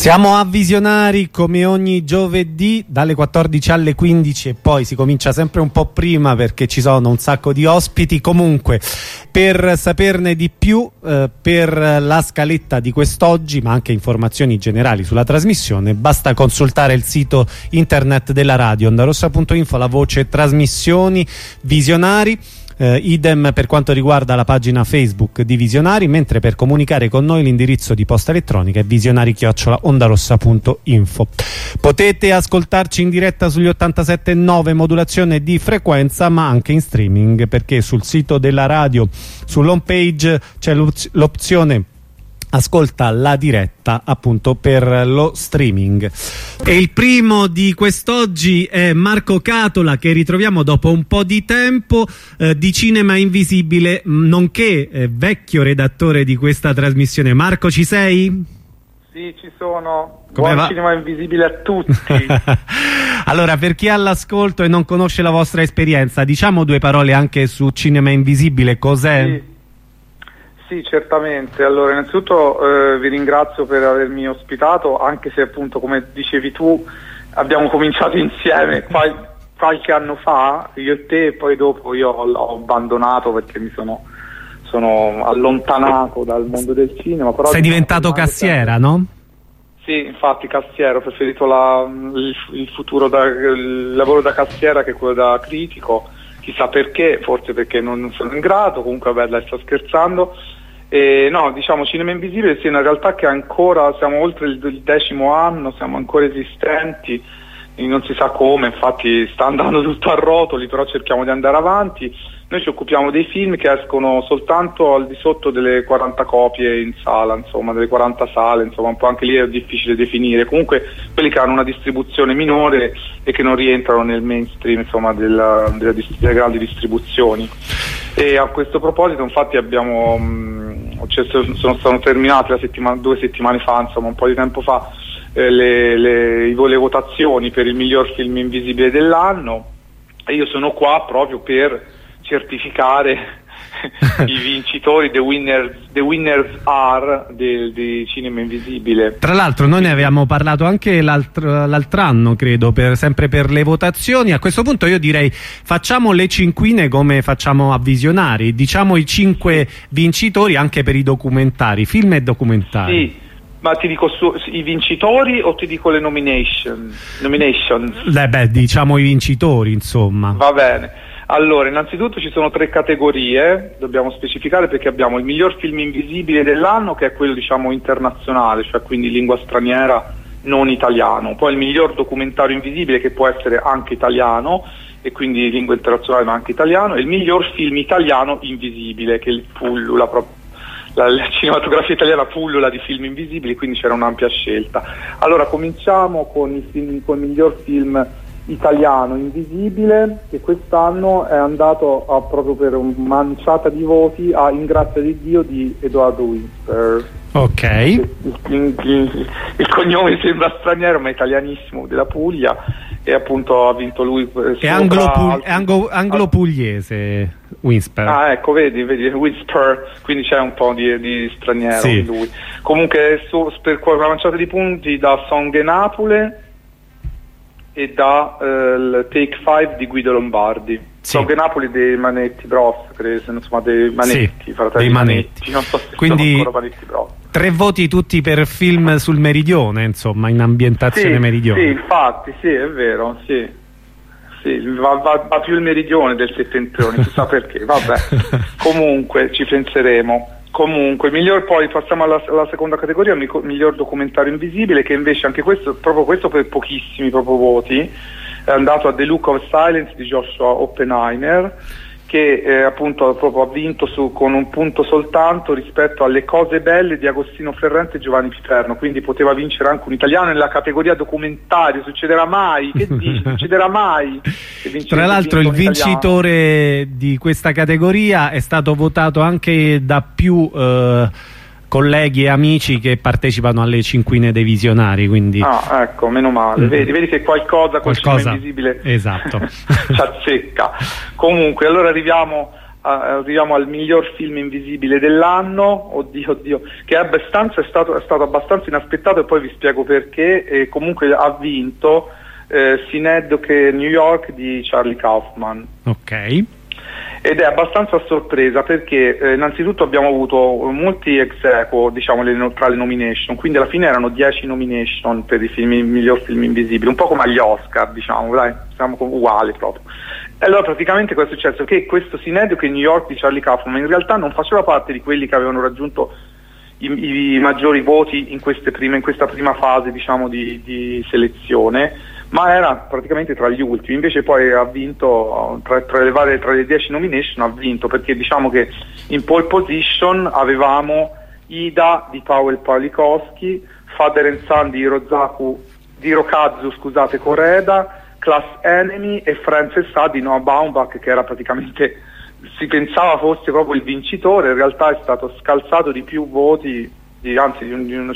Siamo a Visionari come ogni giovedì dalle 14 alle 15 e poi si comincia sempre un po' prima perché ci sono un sacco di ospiti. Comunque, per saperne di più, per la scaletta di quest'oggi, ma anche informazioni generali sulla trasmissione, basta consultare il sito internet della radio, ondarossa.info, la voce trasmissioni Visionari. Idem per quanto riguarda la pagina Facebook di Visionari, mentre per comunicare con noi l'indirizzo di posta elettronica è visionari@ondarossa.info. Potete ascoltarci in diretta sugli 87.9 modulazione di frequenza, ma anche in streaming, perché sul sito della radio, sull'home page, c'è l'opzione ascolta la diretta appunto per lo streaming. E il primo di quest'oggi è Marco Catola, che ritroviamo dopo un po' di tempo, di Cinema Invisibile, nonché vecchio redattore di questa trasmissione. Marco, ci sei? Sì, ci sono. Buon Cinema Invisibile a tutti. Allora, per chi è all'ascolto e non conosce la vostra esperienza, diciamo due parole anche su Cinema Invisibile, cos'è? Sì, certamente. Allora, innanzitutto vi ringrazio per avermi ospitato, anche se appunto, come dicevi tu, abbiamo cominciato insieme qualche anno fa, io e te, e poi dopo io l'ho abbandonato perché mi sono allontanato dal mondo del cinema. Però sei diventato cassiera, no? Sì, infatti cassiera, ho preferito il lavoro da cassiera che quello da critico. Chissà perché, forse perché non sono in grado, comunque vabbè, dai, sto scherzando. No, diciamo Cinema Invisibile, sì, è una realtà che ancora siamo oltre il 10° anno, siamo ancora esistenti, non si sa come, infatti sta andando tutto a rotoli, però cerchiamo di andare avanti. Noi ci occupiamo dei film che escono soltanto al di sotto delle 40 copie in sala, insomma, delle 40 sale, insomma, un po' anche lì è difficile definire. Comunque quelli che hanno una distribuzione minore e che non rientrano nel mainstream, insomma, delle grandi distribuzioni. E a questo proposito, infatti, sono terminate 2 settimane fa, insomma, un po' di tempo fa, le votazioni per il miglior film invisibile dell'anno, e io sono qua proprio per certificare i vincitori, the winners are di Cinema Invisibile. Tra l'altro noi ne avevamo parlato anche l'altro anno, credo, sempre per le votazioni. A questo punto io direi facciamo le cinquine come facciamo a Visionari, diciamo i 5 vincitori anche per i documentari, film e documentari. Sì, ma ti dico i vincitori o ti dico le nominations? Diciamo i vincitori, insomma. Va bene. Allora, innanzitutto ci sono 3 categorie, dobbiamo specificare, perché abbiamo il miglior film invisibile dell'anno, che è quello, diciamo, internazionale, cioè quindi lingua straniera non italiano, poi il miglior documentario invisibile, che può essere anche italiano e quindi lingua internazionale ma anche italiano, e il miglior film italiano invisibile, che pullula proprio, la cinematografia italiana pullula di film invisibili, quindi c'era un'ampia scelta. Allora cominciamo con il miglior film italiano invisibile, che quest'anno è andato proprio per una manciata di voti a In grazia di Dio di Edoardo Winsper. Ok. Il cognome sembra straniero ma è italianissimo, della Puglia, e appunto ha vinto lui. È anglo-pugliese Winsper. Ah, ecco, vedi Winsper, quindi c'è un po' di straniero, sì, in lui. Comunque per una manciata di punti da Songhe-Napole e da Take 5 di Guido Lombardi. Sì. Songhe-Napoli dei Manetti Bros, credo, insomma, dei Manetti, sì, fratelli Manetti. Non so se quindi sono ancora Manetti Bros. 3 voti tutti per film sul meridione, insomma, in ambientazione meridione. Sì, infatti, sì, è vero, sì. Sì, va più il meridione del settentrione, chissà perché, vabbè. Comunque ci penseremo. Comunque, poi passiamo alla seconda categoria, miglior documentario invisibile, che invece anche questo per pochissimi proprio voti, è andato a The Look of Silence di Joshua Oppenheimer, che appunto proprio ha vinto con un punto soltanto rispetto alle Cose belle di Agostino Ferrante e Giovanni Piperno, quindi poteva vincere anche un italiano nella categoria documentario. Succederà mai? Che dici? Succederà mai? Tra l'altro il vincitore di questa categoria è stato votato anche da più colleghi e amici che partecipano alle cinquine dei Visionari, quindi ecco, meno male. Vedi che qualcosa col Cinema Invisibile, esatto, ci azzecca. Comunque, allora arriviamo arriviamo al miglior film invisibile dell'anno, oddio, che è stato abbastanza inaspettato, e poi vi spiego perché. E comunque ha vinto Synecdoche New York di Charlie Kaufman. Ok. Ed è abbastanza a sorpresa perché innanzitutto abbiamo avuto molti ex aequo, diciamo, tra le nomination, quindi alla fine erano 10 nomination per il miglior film invisibile, un po' come agli Oscar, diciamo, dai, siamo uguali proprio. E allora praticamente cosa è successo? Che questo Synecdoche New York di Charlie Kaufman in realtà non faceva parte di quelli che avevano raggiunto i maggiori voti in questa prima fase, diciamo, di selezione, ma era praticamente tra gli ultimi. Invece poi ha vinto tra le 10 nomination, ha vinto perché, diciamo, che in pole position avevamo Ida di Powell Pawlikowski, Father and Son di Hirokazu Koreeda, Class Enemy e Frances Ha di Noah Baumbach, che era praticamente, si pensava fosse proprio il vincitore, in realtà è stato scalzato di più voti, di un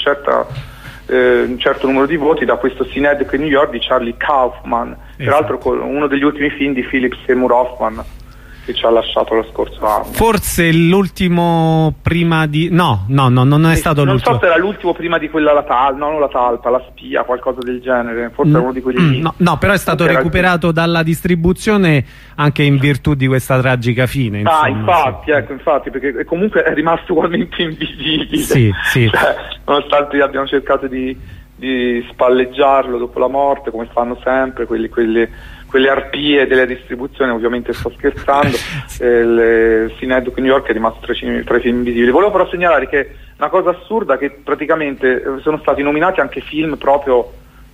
certo numero di voti, da questo Synecdoche New York di Charlie Kaufman, peraltro con uno degli ultimi film di Philip Seymour Hoffman, che ci ha lasciato lo scorso anno. Forse l'ultimo prima di... No, non è stato non l'ultimo. Non so se era l'ultimo prima di quella, la talpa, la spia, qualcosa del genere, forse era uno di quelli lì. No, però è stato recuperato dalla distribuzione anche in virtù di questa tragica fine. Insomma, infatti, sì. Infatti, perché comunque è rimasto ugualmente invisibile. Sì. Cioè, nonostante abbiamo cercato di spalleggiarlo dopo la morte, come fanno sempre quelle arpie della distribuzione, ovviamente sto scherzando. Synecdoche New York è rimasto tra i film invisibili. Volevo però segnalare che una cosa assurda, che praticamente sono stati nominati anche film proprio,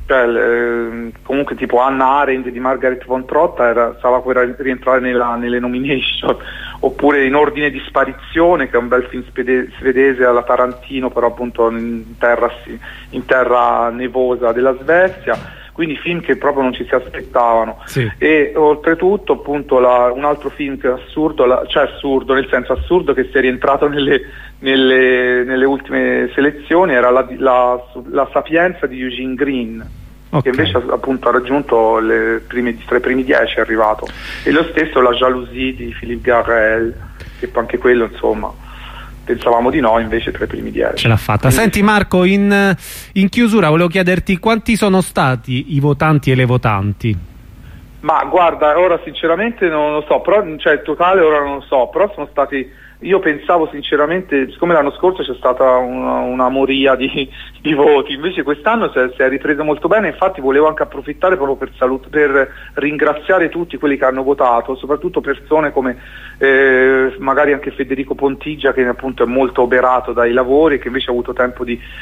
comunque tipo Hannah Arendt di Margaret von Trotta stava per rientrare nelle nomination, oppure In ordine di sparizione, che è un bel film svedese alla Tarantino, però appunto in terra nevosa della Svezia. Quindi film che proprio non ci si aspettavano. Sì. E oltretutto appunto un altro film che è assurdo, nel senso assurdo, che si è rientrato nelle ultime selezioni, era la Sapienza di Eugene Green, che invece appunto ha raggiunto tra i primi 10 è arrivato, e lo stesso La Jalousie di Philippe Garrel, che anche quello, insomma, pensavamo di no, invece tra i primi 10. Ce l'ha fatta. Senti Marco, in chiusura volevo chiederti quanti sono stati i votanti e le votanti? Ma guarda, ora sinceramente non lo so, però, cioè il totale ora non lo so, però sono stati... Io pensavo sinceramente, siccome l'anno scorso c'è stata una moria di voti, invece quest'anno si è ripreso molto bene. Infatti volevo anche approfittare proprio per ringraziare tutti quelli che hanno votato, soprattutto persone come magari anche Federico Pontigia, che appunto è molto oberato dai lavori, che invece ha avuto tempo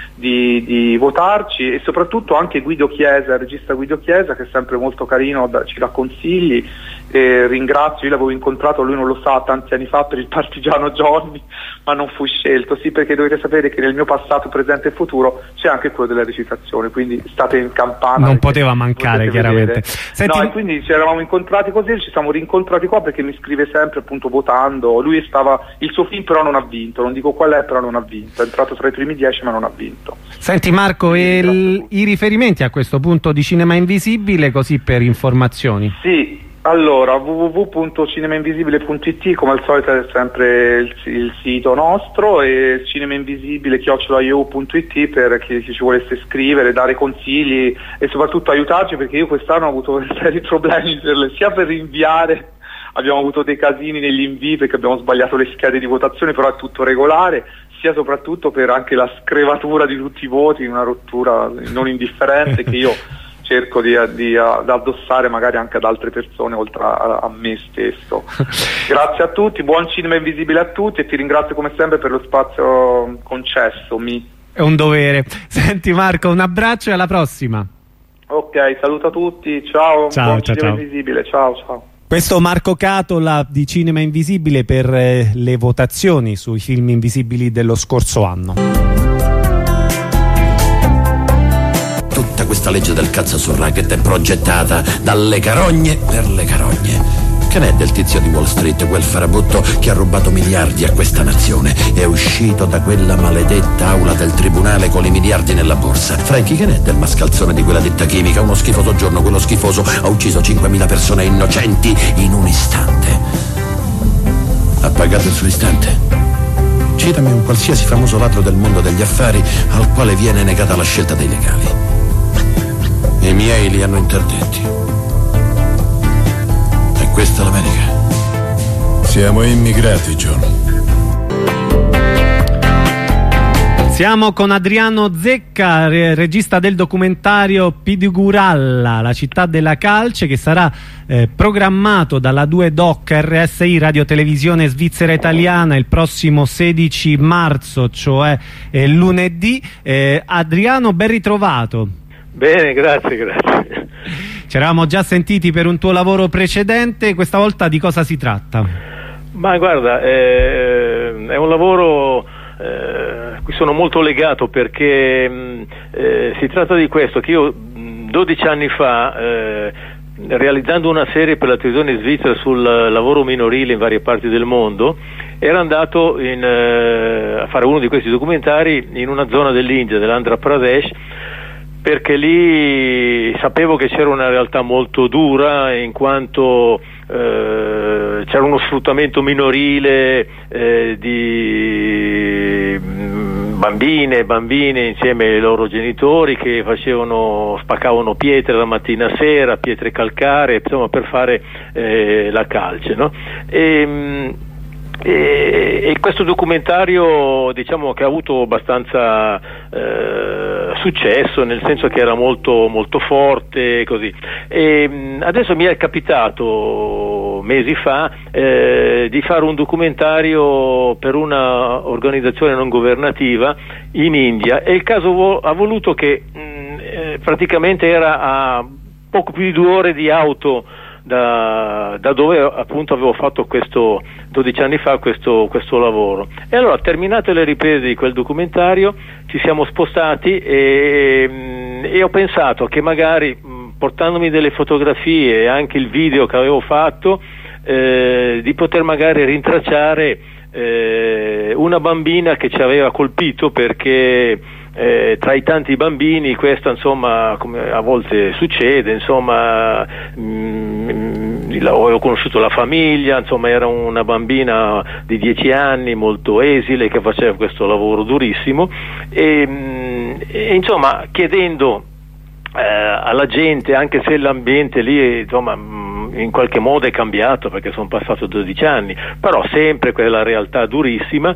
di votarci, e soprattutto anche Guido Chiesa, il regista Guido Chiesa, che è sempre molto carino, ci dà consigli. Ringrazio, io l'avevo incontrato, lui non lo sa, tanti anni fa per il Partigiano Johnny, ma non fui scelto, sì, perché dovete sapere che nel mio passato, presente e futuro c'è anche quello della recitazione, quindi state in campana. Non poteva mancare, chiaramente. Senti... No, e quindi ci eravamo incontrati così, ci siamo rincontrati qua, perché mi scrive sempre appunto votando. Lui il suo film però non ha vinto, non dico qual è, però non ha vinto, è entrato tra i primi 10 ma non ha vinto. Senti Marco, i riferimenti a questo punto di Cinema Invisibile, così per informazioni? Sì. Allora, www.cinemainvisibile.it, come al solito è sempre il sito nostro, e cinemainvisibile@yahoo.it per chi ci volesse scrivere, dare consigli e soprattutto aiutarci, perché io quest'anno ho avuto seri problemi sia per rinviare, abbiamo avuto dei casini negli invii perché abbiamo sbagliato le schede di votazione, però è tutto regolare, sia soprattutto per anche la screvatura di tutti i voti, una rottura non indifferente che io cerco di addossare magari anche ad altre persone oltre a me stesso. Grazie a tutti, buon Cinema Invisibile a tutti, e ti ringrazio come sempre per lo spazio concessomi. È un dovere. Senti Marco, un abbraccio e alla prossima. Ok, saluto a tutti, ciao. Buon Cinema Invisibile, ciao. Questo Marco Catola di Cinema Invisibile per le votazioni sui film invisibili dello scorso anno. Tutta questa legge del cazzo sul racket è progettata dalle carogne per le carogne. Che ne è del tizio di Wall Street, quel farabutto che ha rubato miliardi a questa nazione? È uscito da quella maledetta aula del tribunale con i miliardi nella borsa. Franchi, che ne è del mascalzone di quella ditta chimica? Uno schifoso giorno, quello schifoso ha ucciso 5.000 persone innocenti in un istante. Ha pagato il suo istante? Citami un qualsiasi famoso ladro del mondo degli affari al quale viene negata la scelta dei legali. I miei li hanno interdetti. E questa è l'America. Siamo immigrati, John. Siamo con Adriano Zecca, regista del documentario Pidiguralla, la città della calce, che sarà programmato dalla 2 Doc RSI Radio Televisione Svizzera Italiana il prossimo 16 marzo, cioè lunedì. Adriano, ben ritrovato. Bene, grazie. Ci eravamo già sentiti per un tuo lavoro precedente, questa volta di cosa si tratta? Ma guarda, è un lavoro a cui sono molto legato, perché si tratta di questo, che io 12 anni fa, realizzando una serie per la televisione svizzera sul lavoro minorile in varie parti del mondo, ero andato a fare uno di questi documentari in una zona dell'India, dell'Andhra Pradesh, perché lì sapevo che c'era una realtà molto dura, in quanto c'era uno sfruttamento minorile di bambine e bambini insieme ai loro genitori, che spaccavano pietre la mattina a sera, pietre calcaree, insomma, per fare la calce, no? E questo documentario, diciamo, che ha avuto abbastanza successo, nel senso che era molto molto forte, così. E adesso mi è capitato mesi fa di fare un documentario per una organizzazione non governativa in India, e il caso ha voluto che praticamente era a poco più di 2 ore di auto da dove appunto avevo fatto 12 anni fa questo lavoro. E allora, terminate le riprese di quel documentario, ci siamo spostati e ho pensato che magari, portandomi delle fotografie e anche il video che avevo fatto, di poter magari rintracciare una bambina che ci aveva colpito, perché tra i tanti bambini questa, insomma, come a volte succede, insomma, avevo conosciuto la famiglia, insomma, era una bambina di 10 anni, molto esile, che faceva questo lavoro durissimo, e insomma, chiedendo alla gente, anche se l'ambiente lì, insomma, in qualche modo è cambiato, perché sono passati 12 anni, però sempre quella realtà durissima,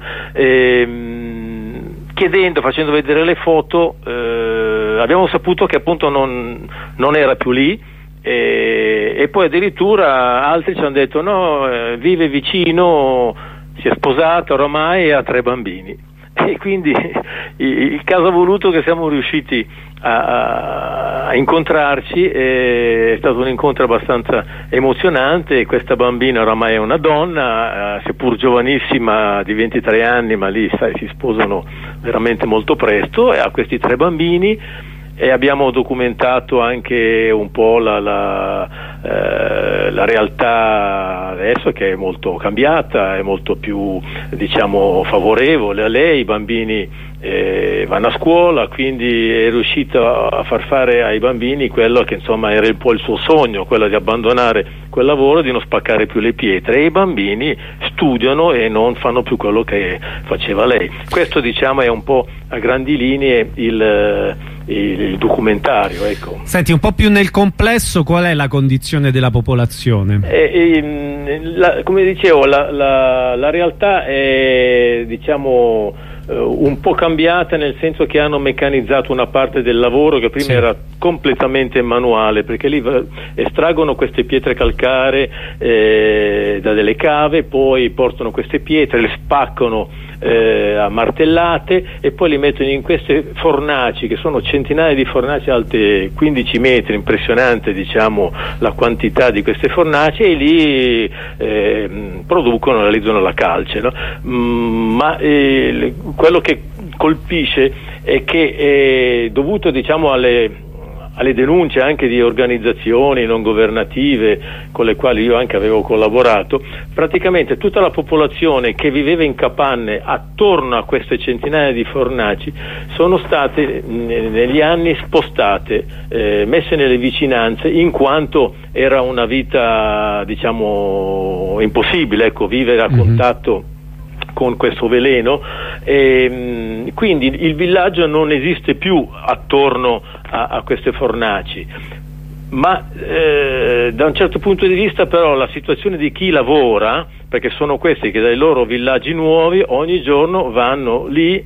chiedendo, facendo vedere le foto, abbiamo saputo che appunto non era più lì, e poi addirittura altri ci hanno detto no, vive vicino, si è sposata oramai e ha 3 bambini. E quindi il caso ha voluto che siamo riusciti a incontrarci, è stato un incontro abbastanza emozionante. Questa bambina oramai è una donna, seppur giovanissima, di 23 anni, ma lì, sai, si sposano veramente molto presto, e ha questi 3 bambini. E abbiamo documentato anche un po' la realtà adesso, che è molto cambiata, è molto più, diciamo, favorevole a lei. I bambini vanno a scuola, quindi è riuscito a far fare ai bambini quello che, insomma, era un po' il suo sogno, quello di abbandonare quel lavoro, di non spaccare più le pietre, e i bambini studiano e non fanno più quello che faceva lei. Questo, diciamo, è un po' a grandi linee il documentario, ecco. Senti, un po' più nel complesso, qual è la condizione della popolazione? Come dicevo, la realtà è, diciamo, un po' cambiata, nel senso che hanno meccanizzato una parte del lavoro che prima era completamente manuale, perché lì estraggono queste pietre calcaree da delle cave, poi portano queste pietre, le spaccano a martellate, e poi li mettono in queste fornaci, che sono centinaia di fornaci alte 15 metri, impressionante, diciamo, la quantità di queste fornaci, e lì realizzano la calce, no? Ma quello che colpisce è che, dovuto, diciamo, alle denunce anche di organizzazioni non governative con le quali io anche avevo collaborato, praticamente tutta la popolazione che viveva in capanne attorno a queste centinaia di fornaci sono state negli anni spostate, messe nelle vicinanze, in quanto era una vita, diciamo, impossibile, ecco, vivere a contatto con questo veleno, e quindi il villaggio non esiste più attorno a queste fornaci, ma da un certo punto di vista però la situazione di chi lavora, perché sono questi che dai loro villaggi nuovi ogni giorno vanno lì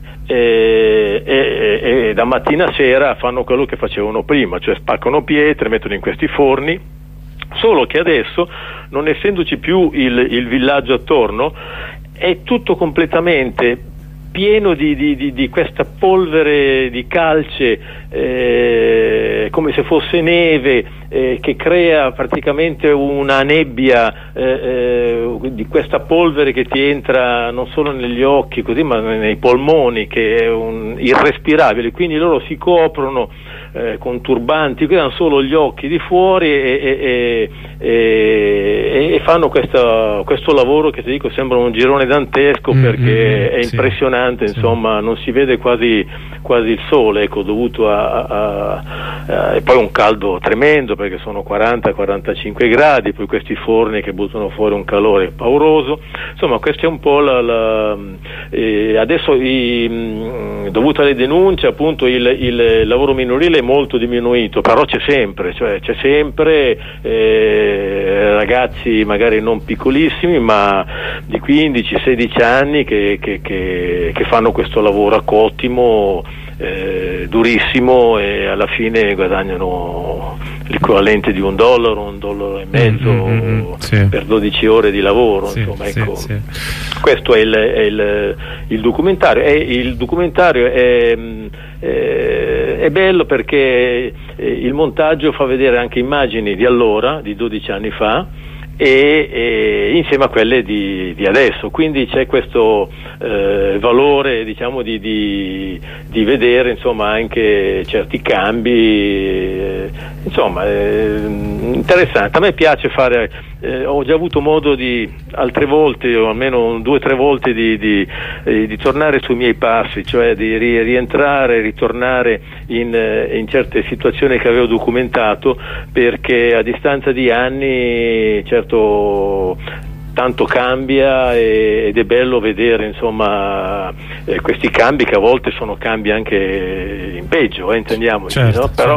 e da mattina a sera fanno quello che facevano prima, cioè spaccano pietre, mettono in questi forni, solo che adesso, non essendoci più il villaggio attorno, è tutto completamente pieno di questa polvere di calce, come se fosse neve, che crea praticamente una nebbia di questa polvere che ti entra non solo negli occhi così, ma nei polmoni, che è irrespirabile. Quindi loro si coprono con turbanti, hanno solo gli occhi di fuori e fanno questo lavoro che, ti dico, sembra un girone dantesco, perché è impressionante, insomma, non si vede quasi il sole, ecco, dovuto e poi un caldo tremendo, perché sono 40-45 gradi, poi questi forni che buttano fuori un calore pauroso. Insomma, questa è un po' adesso, dovuto alle denunce, appunto, il lavoro minorile è molto diminuito, però c'è sempre ragazzi magari non piccolissimi, ma di 15-16 anni che fanno questo lavoro a cottimo, durissimo, e alla fine guadagnano l'equivalente di $1-1,50 per 12 ore di lavoro, insomma, ecco. Questo è il documentario, e il documentario è bello perché il montaggio fa vedere anche immagini di allora, di 12 anni fa, e insieme a quelle di adesso, quindi c'è questo valore, diciamo, di vedere, insomma, anche certi cambi, insomma, interessante. A me piace fare, ho già avuto modo altre volte, o almeno 2 o 3 volte, di tornare sui miei passi, cioè di ritornare in certe situazioni che avevo documentato, perché a distanza di anni, certo, tanto cambia, ed è bello vedere, insomma, questi cambi, che a volte sono cambi anche in peggio, intendiamoci, no? Però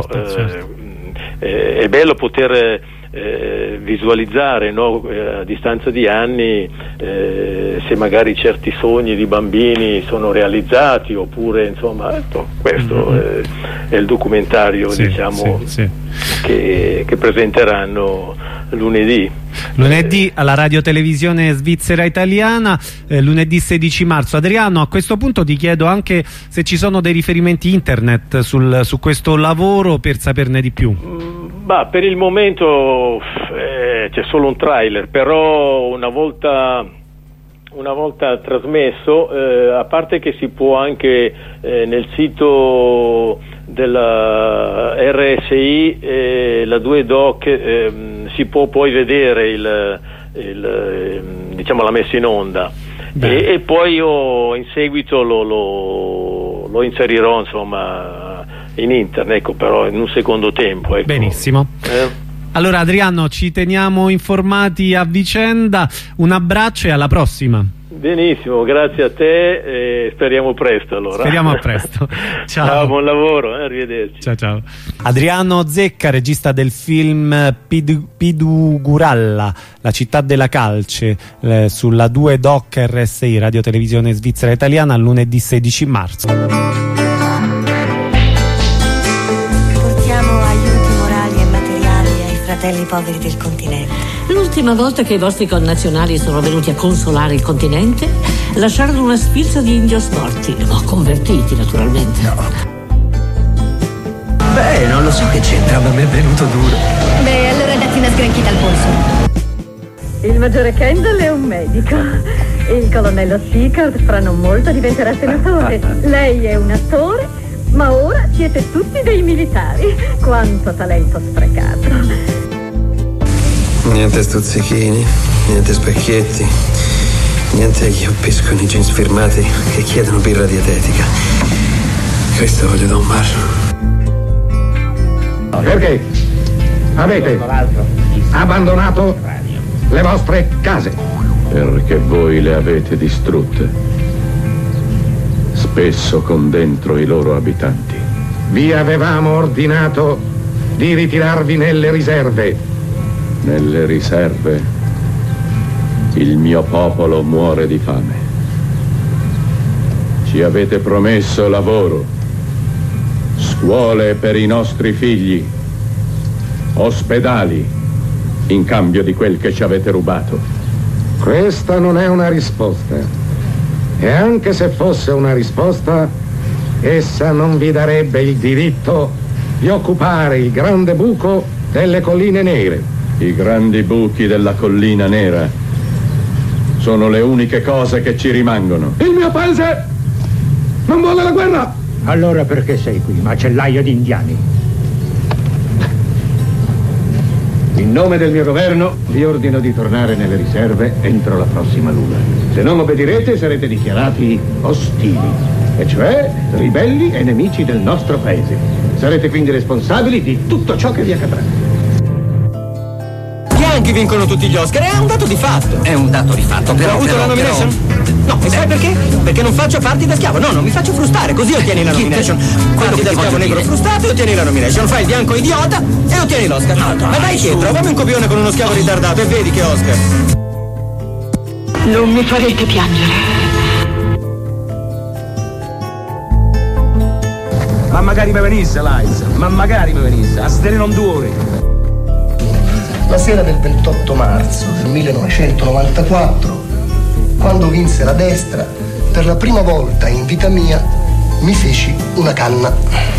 è bello poter visualizzare, no, a distanza di anni, se magari certi sogni di bambini sono realizzati, oppure, insomma, questo è il documentario, diciamo, che presenteranno lunedì alla Radio Televisione Svizzera Italiana, lunedì 16 marzo. Adriano, a questo punto ti chiedo anche se ci sono dei riferimenti internet su questo lavoro, per saperne di più. Per il momento c'è solo un trailer, però una volta trasmesso, a parte che si può anche nel sito della RSI, la 2 Doc, si può poi vedere diciamo, la messa in onda, e poi io in seguito lo inserirò, insomma, in internet, ecco, però in un secondo tempo, ecco. Benissimo. Allora, Adriano, ci teniamo informati a vicenda. Un abbraccio e alla prossima. Benissimo, grazie a te, e speriamo presto, allora. Speriamo a presto. Ciao, buon lavoro, arrivederci. Ciao. Adriano Zecca, regista del film Piduguralla, la città della calce, sulla 2 Doc RSI, Radio Televisione Svizzera Italiana, lunedì 16 marzo. Fratelli poveri del continente. L'ultima volta che i vostri connazionali sono venuti a consolare il continente, lasciarono una sfilza di indios morti, o convertiti, naturalmente. No. Non lo so che c'entra, ma mi è venuto duro. Allora datti una sgranchita al polso. Il maggiore Kendall è un medico. Il colonnello Seacard fra non molto diventerà senatore. Lei è un attore, Ma ora siete tutti dei militari. Quanto talento sprecato. Niente stuzzichini, niente specchietti, niente chioppisco con i jeans firmati che chiedono birra dietetica. Questo voglio da un bar. Perché avete abbandonato le vostre case? Perché voi le avete distrutte, spesso con dentro i loro abitanti. Vi avevamo ordinato di ritirarvi nelle riserve. Nelle riserve il mio popolo muore di fame. Ci avete promesso lavoro, scuole per i nostri figli, ospedali in cambio di quel che ci avete rubato. Questa non è una risposta. E anche se fosse una risposta, essa non vi darebbe il diritto di occupare il grande buco delle colline nere. I grandi buchi della collina nera sono le uniche cose che ci rimangono. Il mio paese non vuole la guerra! Allora perché sei qui, macellaio di indiani? In nome del mio governo vi ordino di tornare nelle riserve entro la prossima luna. Se non obbedirete sarete dichiarati ostili, e cioè ribelli e nemici del nostro paese. Sarete quindi responsabili di tutto ciò che vi accadrà. Bianchi vincono tutti gli Oscar, è un dato di fatto. È un dato di fatto, Ho avuto la nomination? No, e sai perché? Perché non faccio parti da schiavo, no, non mi faccio frustare, così ottieni la nomination. Parti da schiavo negro frustato e ottieni la nomination. Fai il bianco idiota e ottieni l'Oscar. Ma dai che, trovami un copione con uno schiavo ritardato e vedi che Oscar. Non mi farete piangere. Ma magari mi venisse, Liza, ma magari mi venisse, a sedere non 2 ore. La sera del 28 marzo del 1994, quando vinse la destra, per la prima volta in vita mia mi feci una canna.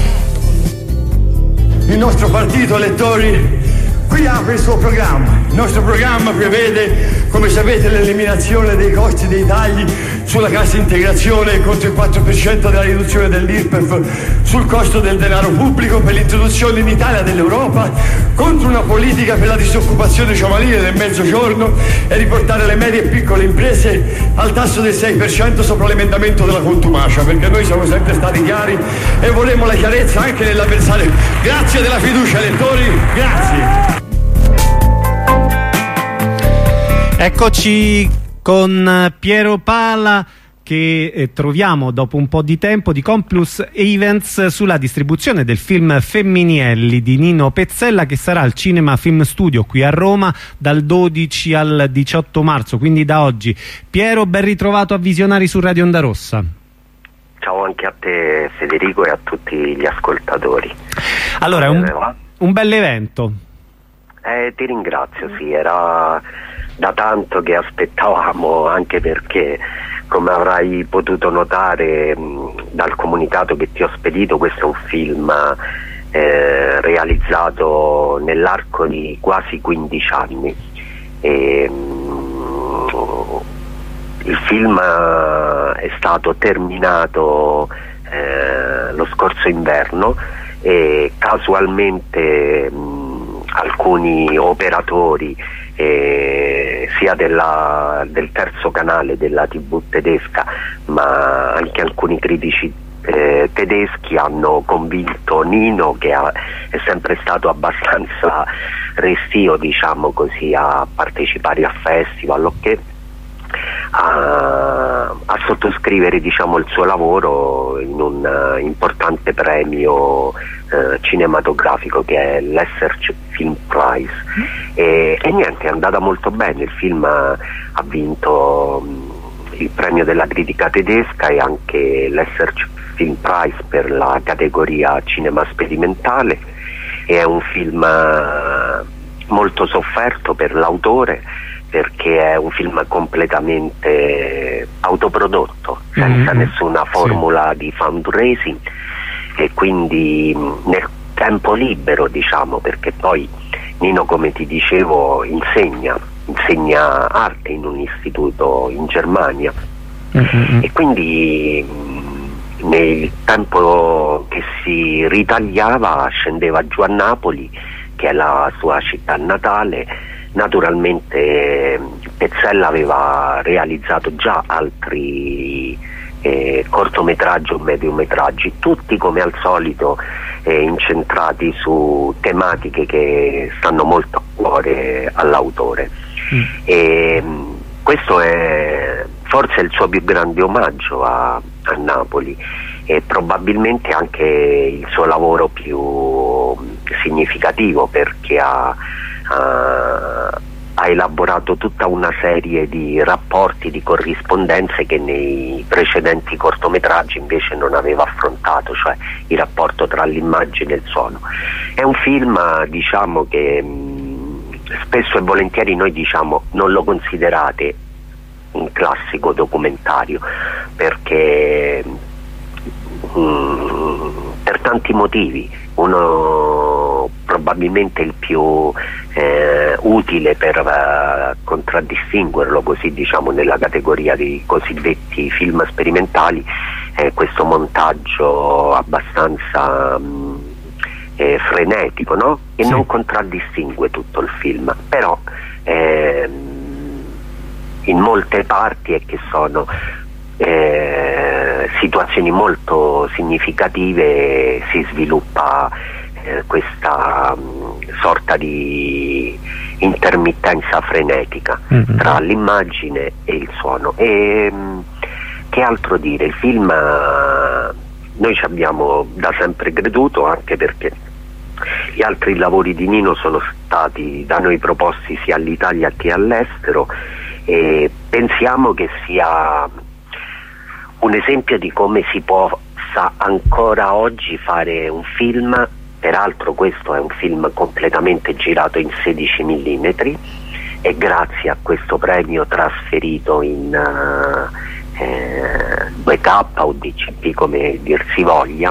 Il nostro partito, elettori, qui apre il suo programma. Il nostro programma prevede, come sapete, l'eliminazione dei costi dei tagli sulla cassa integrazione contro il 4% della riduzione dell'IRPEF, sul costo del denaro pubblico, per l'introduzione in Italia dell'Europa, contro una politica per la disoccupazione giovanile del mezzogiorno e riportare le medie e piccole imprese al tasso del 6% sopra l'emendamento della contumacia, perché noi siamo sempre stati chiari e vorremmo la chiarezza anche nell'avversario. Grazie della fiducia, elettori, grazie. Eccoci con Piero Pala che troviamo dopo un po' di tempo di Complus Events sulla distribuzione del film Femminielli di Nino Pezzella, che sarà al Cinema Film Studio qui a Roma dal 12 al 18 marzo, quindi da oggi. Piero, ben ritrovato a Visionari su Radio Onda Rossa. Ciao anche a te Federico e a tutti gli ascoltatori. Allora, è un bell'evento. Ti ringrazio, sì, era da tanto che aspettavamo, anche perché, come avrai potuto notare dal comunicato che ti ho spedito, questo è un film realizzato nell'arco di quasi 15 anni. Il film è stato terminato lo scorso inverno e casualmente alcuni operatori sia del terzo canale della TV tedesca, ma anche alcuni critici tedeschi hanno convinto Nino, che è sempre stato abbastanza restio, diciamo così, a partecipare a festival o che a sottoscrivere, diciamo, il suo lavoro in un importante premio cinematografico che è l'Esserch Film Prize e niente, è andata molto bene. Il film ha vinto il premio della critica tedesca e anche l'Esserch Film Prize per la categoria cinema sperimentale, e è un film molto sofferto per l'autore, perché è un film completamente autoprodotto, senza nessuna formula di fundraising, e quindi nel tempo libero, diciamo, perché poi Nino, come ti dicevo, insegna arte in un istituto in Germania, e quindi nel tempo che si ritagliava scendeva giù a Napoli, che è la sua città natale. Naturalmente Pezzella aveva realizzato già altri cortometraggi o mediometraggi, tutti come al solito incentrati su tematiche che stanno molto a cuore all'autore. E questo è forse il suo più grande omaggio a Napoli e probabilmente anche il suo lavoro più significativo, perché ha elaborato tutta una serie di rapporti, di corrispondenze che nei precedenti cortometraggi invece non aveva affrontato, cioè il rapporto tra l'immagine e il suono. È un film, diciamo, che spesso e volentieri noi diciamo non lo considerate un classico documentario, perché per tanti motivi. Uno, probabilmente il più utile per contraddistinguerlo, così diciamo, nella categoria dei cosiddetti film sperimentali, è questo montaggio abbastanza frenetico, no? E non contraddistingue tutto il film, però in molte parti è che sono situazioni molto significative, si sviluppa questa sorta di intermittenza frenetica tra l'immagine e il suono. E che altro dire? Il film noi ci abbiamo da sempre creduto, anche perché gli altri lavori di Nino sono stati da noi proposti sia all'Italia che all'estero, e pensiamo che sia un esempio di come si possa ancora oggi fare un film. Peraltro questo è un film completamente girato in 16 mm e grazie a questo premio trasferito in 2K o DCP, come dir si voglia.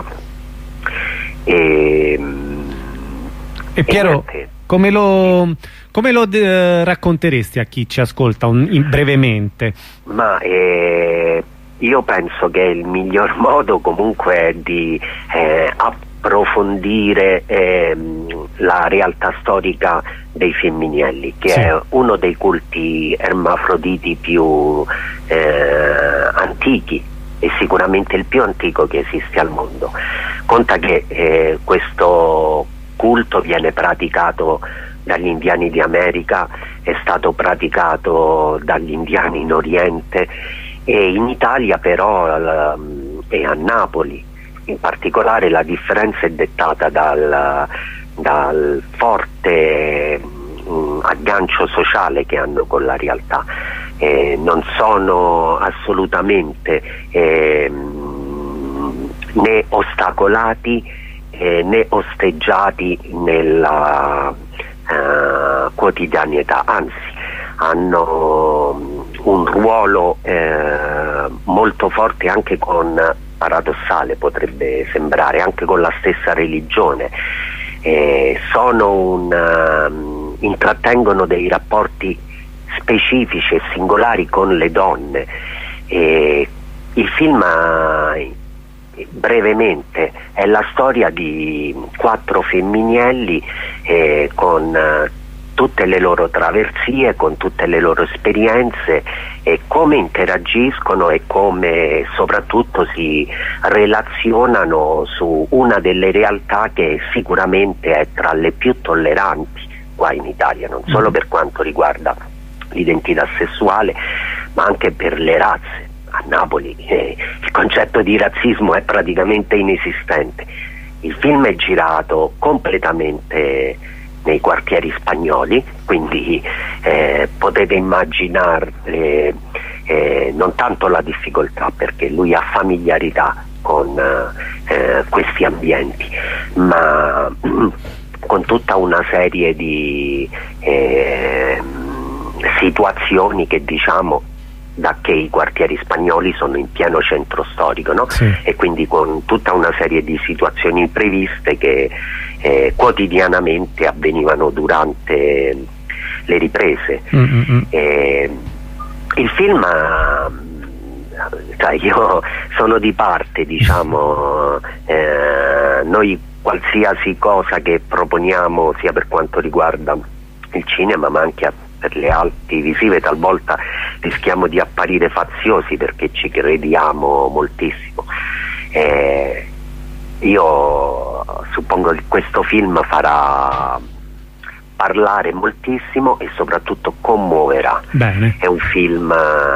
E Piero, come lo racconteresti a chi ci ascolta brevemente? Ma io penso che il miglior modo comunque è di approfondire la realtà storica dei Femminielli, che è uno dei culti ermafroditi più antichi e sicuramente il più antico che esiste al mondo. Conta che questo culto viene praticato dagli indiani di America, è stato praticato dagli indiani in Oriente, e in Italia però e a Napoli in particolare la differenza è dettata dal forte aggancio sociale che hanno con la realtà. Non sono assolutamente né ostacolati né osteggiati nella quotidianità, anzi hanno un ruolo molto forte, anche paradossale potrebbe sembrare, anche con la stessa religione. Intrattengono dei rapporti specifici e singolari con le donne. Il film brevemente è la storia di 4 Femminielli con tutte le loro traversie, con tutte le loro esperienze, e come interagiscono e come soprattutto si relazionano su una delle realtà che sicuramente è tra le più tolleranti qua in Italia, non solo per quanto riguarda l'identità sessuale, ma anche per le razze. A Napoli il concetto di razzismo è praticamente inesistente. Il film è girato completamente nei quartieri spagnoli, quindi potete immaginare non tanto la difficoltà, perché lui ha familiarità con questi ambienti, ma con tutta una serie di situazioni che, diciamo, da che i quartieri spagnoli sono in pieno centro storico, no? E quindi con tutta una serie di situazioni impreviste che quotidianamente avvenivano durante le riprese. Il film cioè io sono di parte, diciamo, noi qualsiasi cosa che proponiamo, sia per quanto riguarda il cinema ma anche per le arti visive, talvolta rischiamo di apparire faziosi perché ci crediamo moltissimo. Io suppongo che questo film farà parlare moltissimo e soprattutto commuoverà. Bene. È un film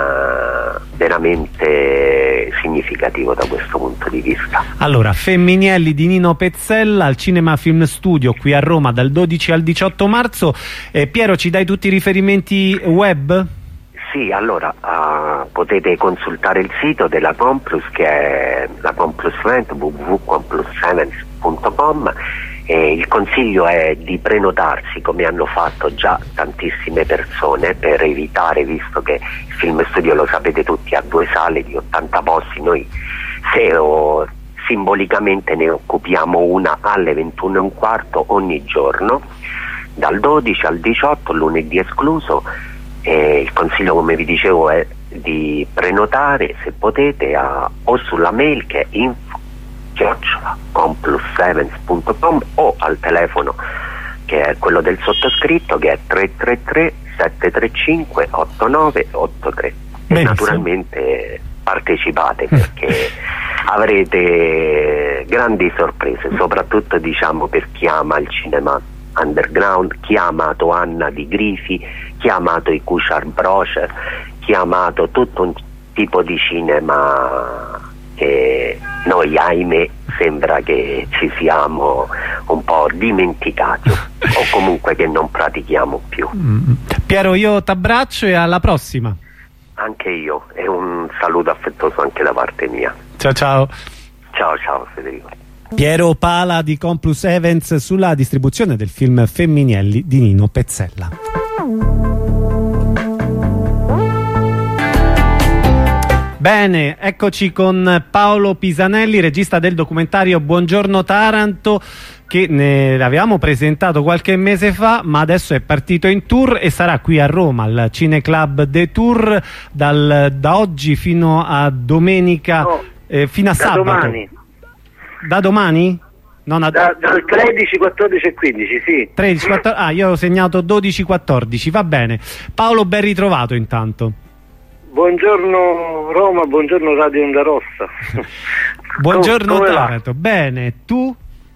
veramente significativo da questo punto di vista. Allora, Femminielli di Nino Pezzella al Cinema Film Studio qui a Roma dal 12 al 18 marzo. Piero, ci dai tutti i riferimenti web? Sì, allora potete consultare il sito della Complus, che è la Complus Event, www.complus7.com. Il consiglio è di prenotarsi, come hanno fatto già tantissime persone, per evitare, visto che il Film Studio, lo sapete tutti, ha 2 sale di 80 posti. Noi simbolicamente ne occupiamo una alle 21:15 ogni giorno, dal 12 al 18, lunedì escluso. Il consiglio, come vi dicevo, è di prenotare, se potete, o sulla mail che è info@complus7.com o al telefono che è quello del sottoscritto, che è 333 735 8983. E naturalmente partecipate, perché avrete grandi sorprese, soprattutto, diciamo, per chi ama il cinema underground, chi ha amato Anna di Grifi, chi ha amato i Kuchar Brocher, chi ha amato tutto un tipo di cinema che noi, ahimè, sembra che ci siamo un po' dimenticati o comunque che non pratichiamo più. Piero, io t'abbraccio e alla prossima. Anche io, e un saluto affettuoso anche da parte mia. Ciao ciao. Ciao Federico. Piero Pala di Complus Events sulla distribuzione del film Femminielli di Nino Pezzella. Bene, eccoci con Paolo Pisanelli, regista del documentario Buongiorno Taranto, che ne avevamo presentato qualche mese fa, ma adesso è partito in tour e sarà qui a Roma al Cineclub The Tour da oggi fino a domenica, fino a sabato. Domani. Da domani? Dal 13, 14 e 15, sì. 13, 14, io ho segnato 12, 14, va bene. Paolo, ben ritrovato intanto. Buongiorno Roma, buongiorno Radio Onda Rossa. Buongiorno Taranto, bene, tu?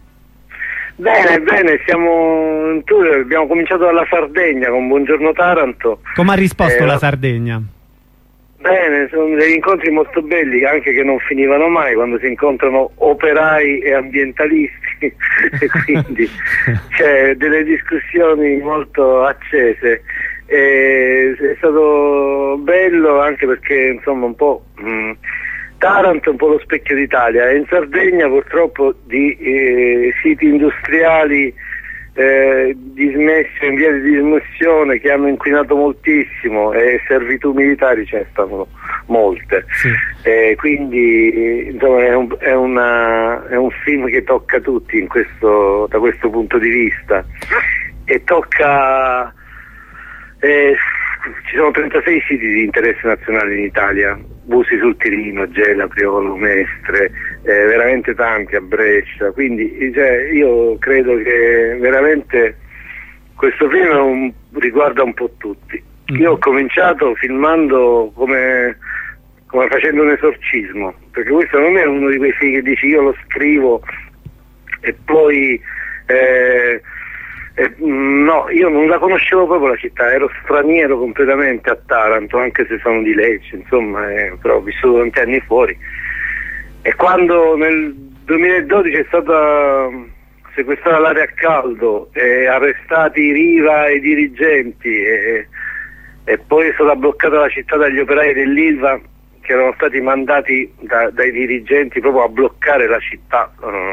Bene, siamo in tour, abbiamo cominciato dalla Sardegna con Buongiorno Taranto. Come ha risposto la Sardegna? Bene, sono degli incontri molto belli, anche che non finivano mai, quando si incontrano operai e ambientalisti e quindi c'è delle discussioni molto accese. È stato bello anche perché, insomma, un po' Taranto è un po' lo specchio d'Italia, e in Sardegna purtroppo di siti industriali dismessi, in via di dismissione, che hanno inquinato moltissimo, e servitù militari ce ne stanno molte, sì. Quindi insomma è un film che tocca tutti da questo punto di vista, e tocca ci sono 36 siti di interesse nazionale in Italia, Busi sul Tirino, Gela, Priolo, Mestre, veramente tanti a Brescia, quindi io credo che veramente questo film riguarda un po' tutti. Io ho cominciato filmando come facendo un esorcismo, perché questo non è uno di quei film che dici io lo scrivo e poi no, io non la conoscevo proprio la città, ero straniero completamente a Taranto, anche se sono di Lecce, insomma, però ho vissuto tanti anni fuori. E quando nel 2012 è stata sequestrata l'area a caldo e arrestati Riva e i dirigenti, e poi è stata bloccata la città dagli operai dell'Ilva, che erano stati mandati dai dirigenti proprio a bloccare la città,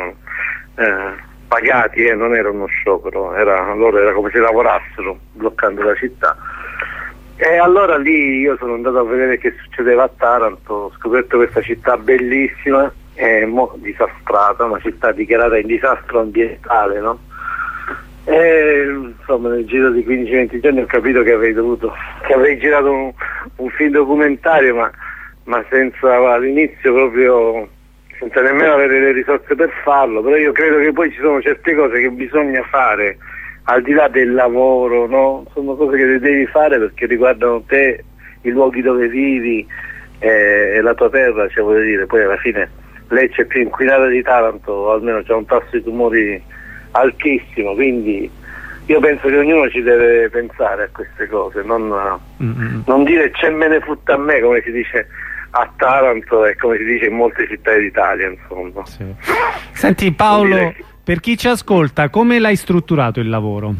pagati, non era uno sciopero, loro era come se lavorassero bloccando la città. E allora lì io sono andato a vedere che succedeva a Taranto, ho scoperto questa città bellissima e disastrata, una città dichiarata in disastro ambientale, no? E insomma nel giro di 15-20 giorni ho capito che avrei girato un film documentario, ma ma senza all'inizio proprio senza nemmeno avere le risorse per farlo. Però io credo che poi ci sono certe cose che bisogna fare al di là del lavoro, no? Sono cose che le devi fare perché riguardano te, i luoghi dove vivi e la tua terra, cioè voglio dire, poi alla fine Lecce è più inquinata di Taranto, o almeno c'è un tasso di tumori altissimo, quindi io penso che ognuno ci deve pensare a queste cose, non dire c'è me ne frutta a me, come si dice a Taranto e come si dice in molte città d'Italia, insomma. Sì. Senti Paolo, per chi ci ascolta, come l'hai strutturato il lavoro?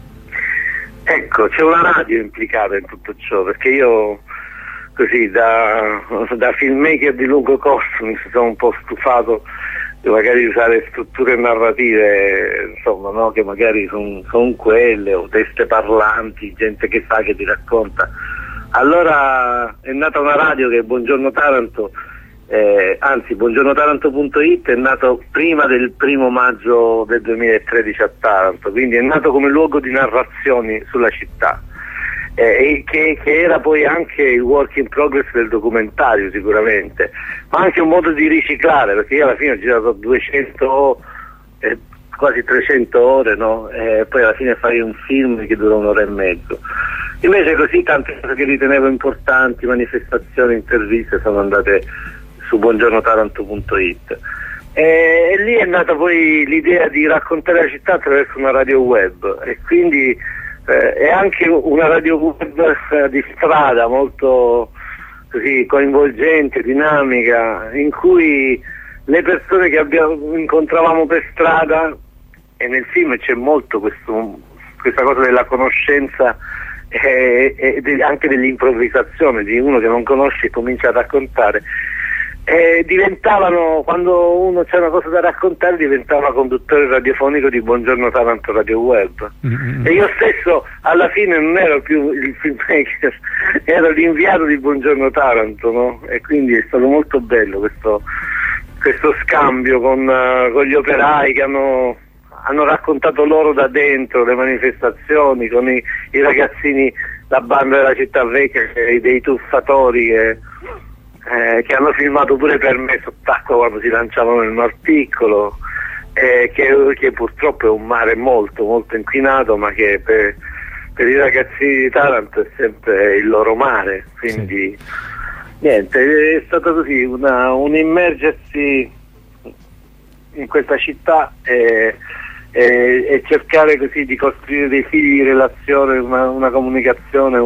Ecco, c'è una radio implicata in tutto ciò, perché io così da filmmaker di lungo corso mi sono un po' stufato di magari usare strutture narrative, insomma, no? Che magari sono quelle, o teste parlanti, gente che sa, che ti racconta. Allora è nata una radio che è Buongiorno Taranto, anzi buongiornotaranto.it è nato prima del 1° maggio del 2013 a Taranto, quindi è nato come luogo di narrazioni sulla città, che era poi anche il work in progress del documentario sicuramente, ma anche un modo di riciclare, perché io alla fine ho girato 200 quasi 300 ore, no? Poi alla fine fai un film che dura 1 ora e mezzo. Invece così tante cose che ritenevo importanti, manifestazioni, interviste, sono andate su buongiornotaranto.it, e lì è nata poi l'idea di raccontare la città attraverso una radio web, e quindi è anche una radio web di strada molto così coinvolgente, dinamica, in cui le persone che incontravamo per strada, e nel film c'è molto questa cosa della conoscenza e anche dell'improvvisazione, di uno che non conosce e comincia a raccontare, diventavano, quando uno c'è una cosa da raccontare, diventava conduttore radiofonico di Buongiorno Taranto Radio Web. E io stesso alla fine non ero più il filmmaker, ero l'inviato di Buongiorno Taranto, no? E quindi è stato molto bello questo scambio con gli operai che hanno raccontato loro da dentro le manifestazioni, con i ragazzini, la banda della città vecchia, dei tuffatori che hanno filmato pure per me sott'acqua quando si lanciavano nel Mar Piccolo, che purtroppo è un mare molto molto inquinato, ma che per i ragazzini di Taranto è sempre il loro mare, quindi niente, è stato così un immergersi in questa città e cercare così di costruire dei fili di relazione, una comunicazione,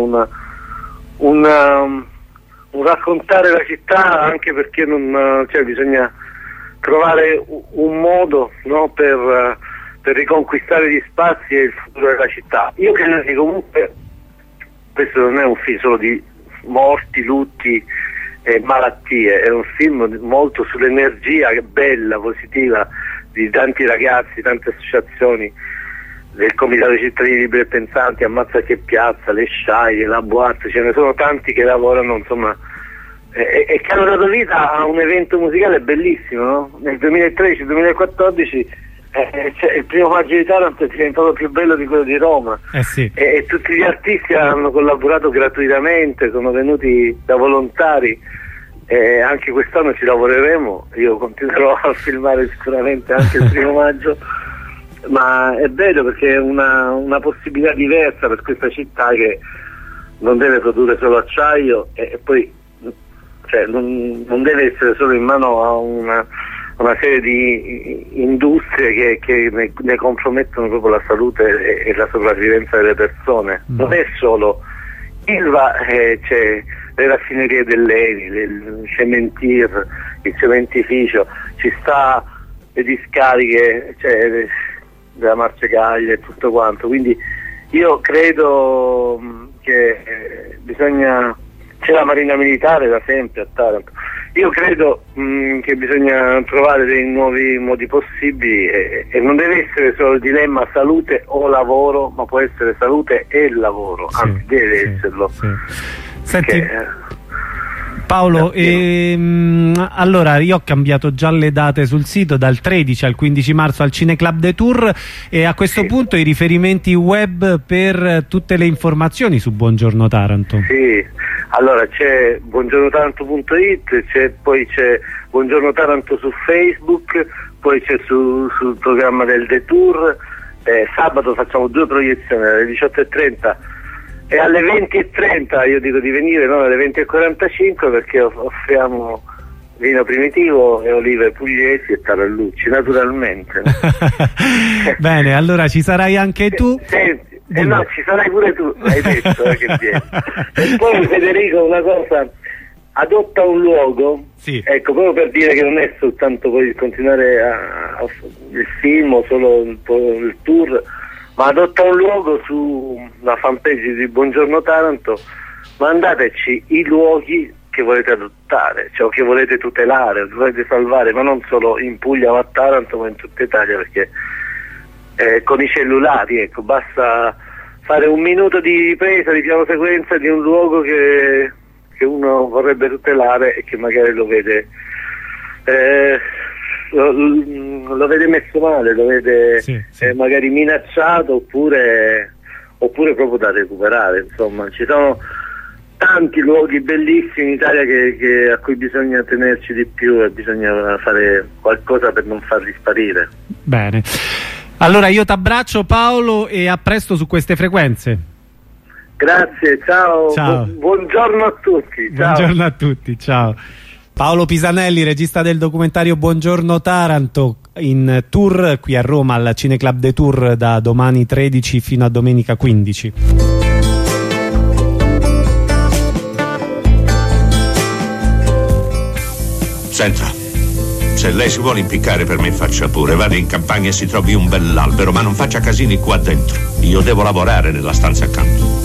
un raccontare la città, anche perché bisogna trovare un modo, no, per riconquistare gli spazi e il futuro della città. Io credo che comunque questo non è un film solo di morti, lutti e malattie, è un film molto sull'energia bella, positiva di tanti ragazzi, tante associazioni del Comitato dei Cittadini Liberi e Pensanti, Ammazza che Piazza, le Sciaglie, la Boate, ce ne sono tanti che lavorano, insomma, e che hanno dato vita a un evento musicale bellissimo, no? Nel 2013-2014 il 1° maggio di Taranto è diventato più bello di quello di Roma, sì. E tutti gli artisti hanno collaborato gratuitamente, sono venuti da volontari, e anche quest'anno ci lavoreremo. Io continuerò a filmare sicuramente anche il 1° maggio, ma è bello perché è una possibilità diversa per questa città, che non deve produrre solo acciaio e poi non deve essere solo in mano a una serie di industrie che ne compromettono proprio la salute e la sopravvivenza delle persone. Non è solo Ilva, c'è le raffinerie dell'Eni, il cementier, il cementificio, ci sta le discariche, della Marcegaglia e tutto quanto. Quindi io credo che c'è la Marina Militare da sempre a Taranto. Io credo che bisogna trovare dei nuovi modi possibili, e non deve essere solo il dilemma salute o lavoro, ma può essere salute e lavoro, anzi deve esserlo. Senti, Paolo, allora io ho cambiato già le date sul sito, dal 13 al 15 marzo al Cineclub de Tours, e a questo punto i riferimenti web per tutte le informazioni su Buongiorno Taranto. Sì, allora c'è buongiornotaranto.it, poi c'è Buongiorno Taranto su Facebook, poi c'è sul programma del The Tour. Sabato facciamo 2 proiezioni, alle 18:30 e alle 20:30. Io dico di venire, non alle 20:45, perché offriamo vino primitivo e olive pugliesi e tarallucci, naturalmente. Bene, allora ci sarai anche tu. Senti, no, ci sarai pure tu, hai detto che vieni. E poi Federico, una cosa, adotta un luogo, sì. Ecco, proprio per dire che non è soltanto poi continuare a il film o solo il tour, ma adotta un luogo sulla fanpage di Buongiorno Taranto. Mandateci i luoghi che volete adottare, cioè che volete tutelare, volete salvare, ma non solo in Puglia o a Taranto, ma in tutta Italia, perché con i cellulari, ecco, basta fare un minuto di ripresa, di piano sequenza di un luogo che uno vorrebbe tutelare e che magari lo vede messo male, lo vede magari minacciato, oppure proprio da recuperare. Insomma, ci sono tanti luoghi bellissimi in Italia a cui bisogna tenerci di più, e bisogna fare qualcosa per non farli sparire. Bene, allora io t'abbraccio, Paolo, e a presto su queste frequenze. Grazie, ciao. Buongiorno a tutti. Ciao. Buongiorno a tutti, ciao. Paolo Pisanelli, regista del documentario Buongiorno Taranto, in tour qui a Roma al Cineclub de Tours da domani 13 fino a domenica 15. Senta, se lei si vuole impiccare per me faccia pure, vada in campagna e si trovi un bell'albero, ma non faccia casini qua dentro. Io devo lavorare nella stanza accanto.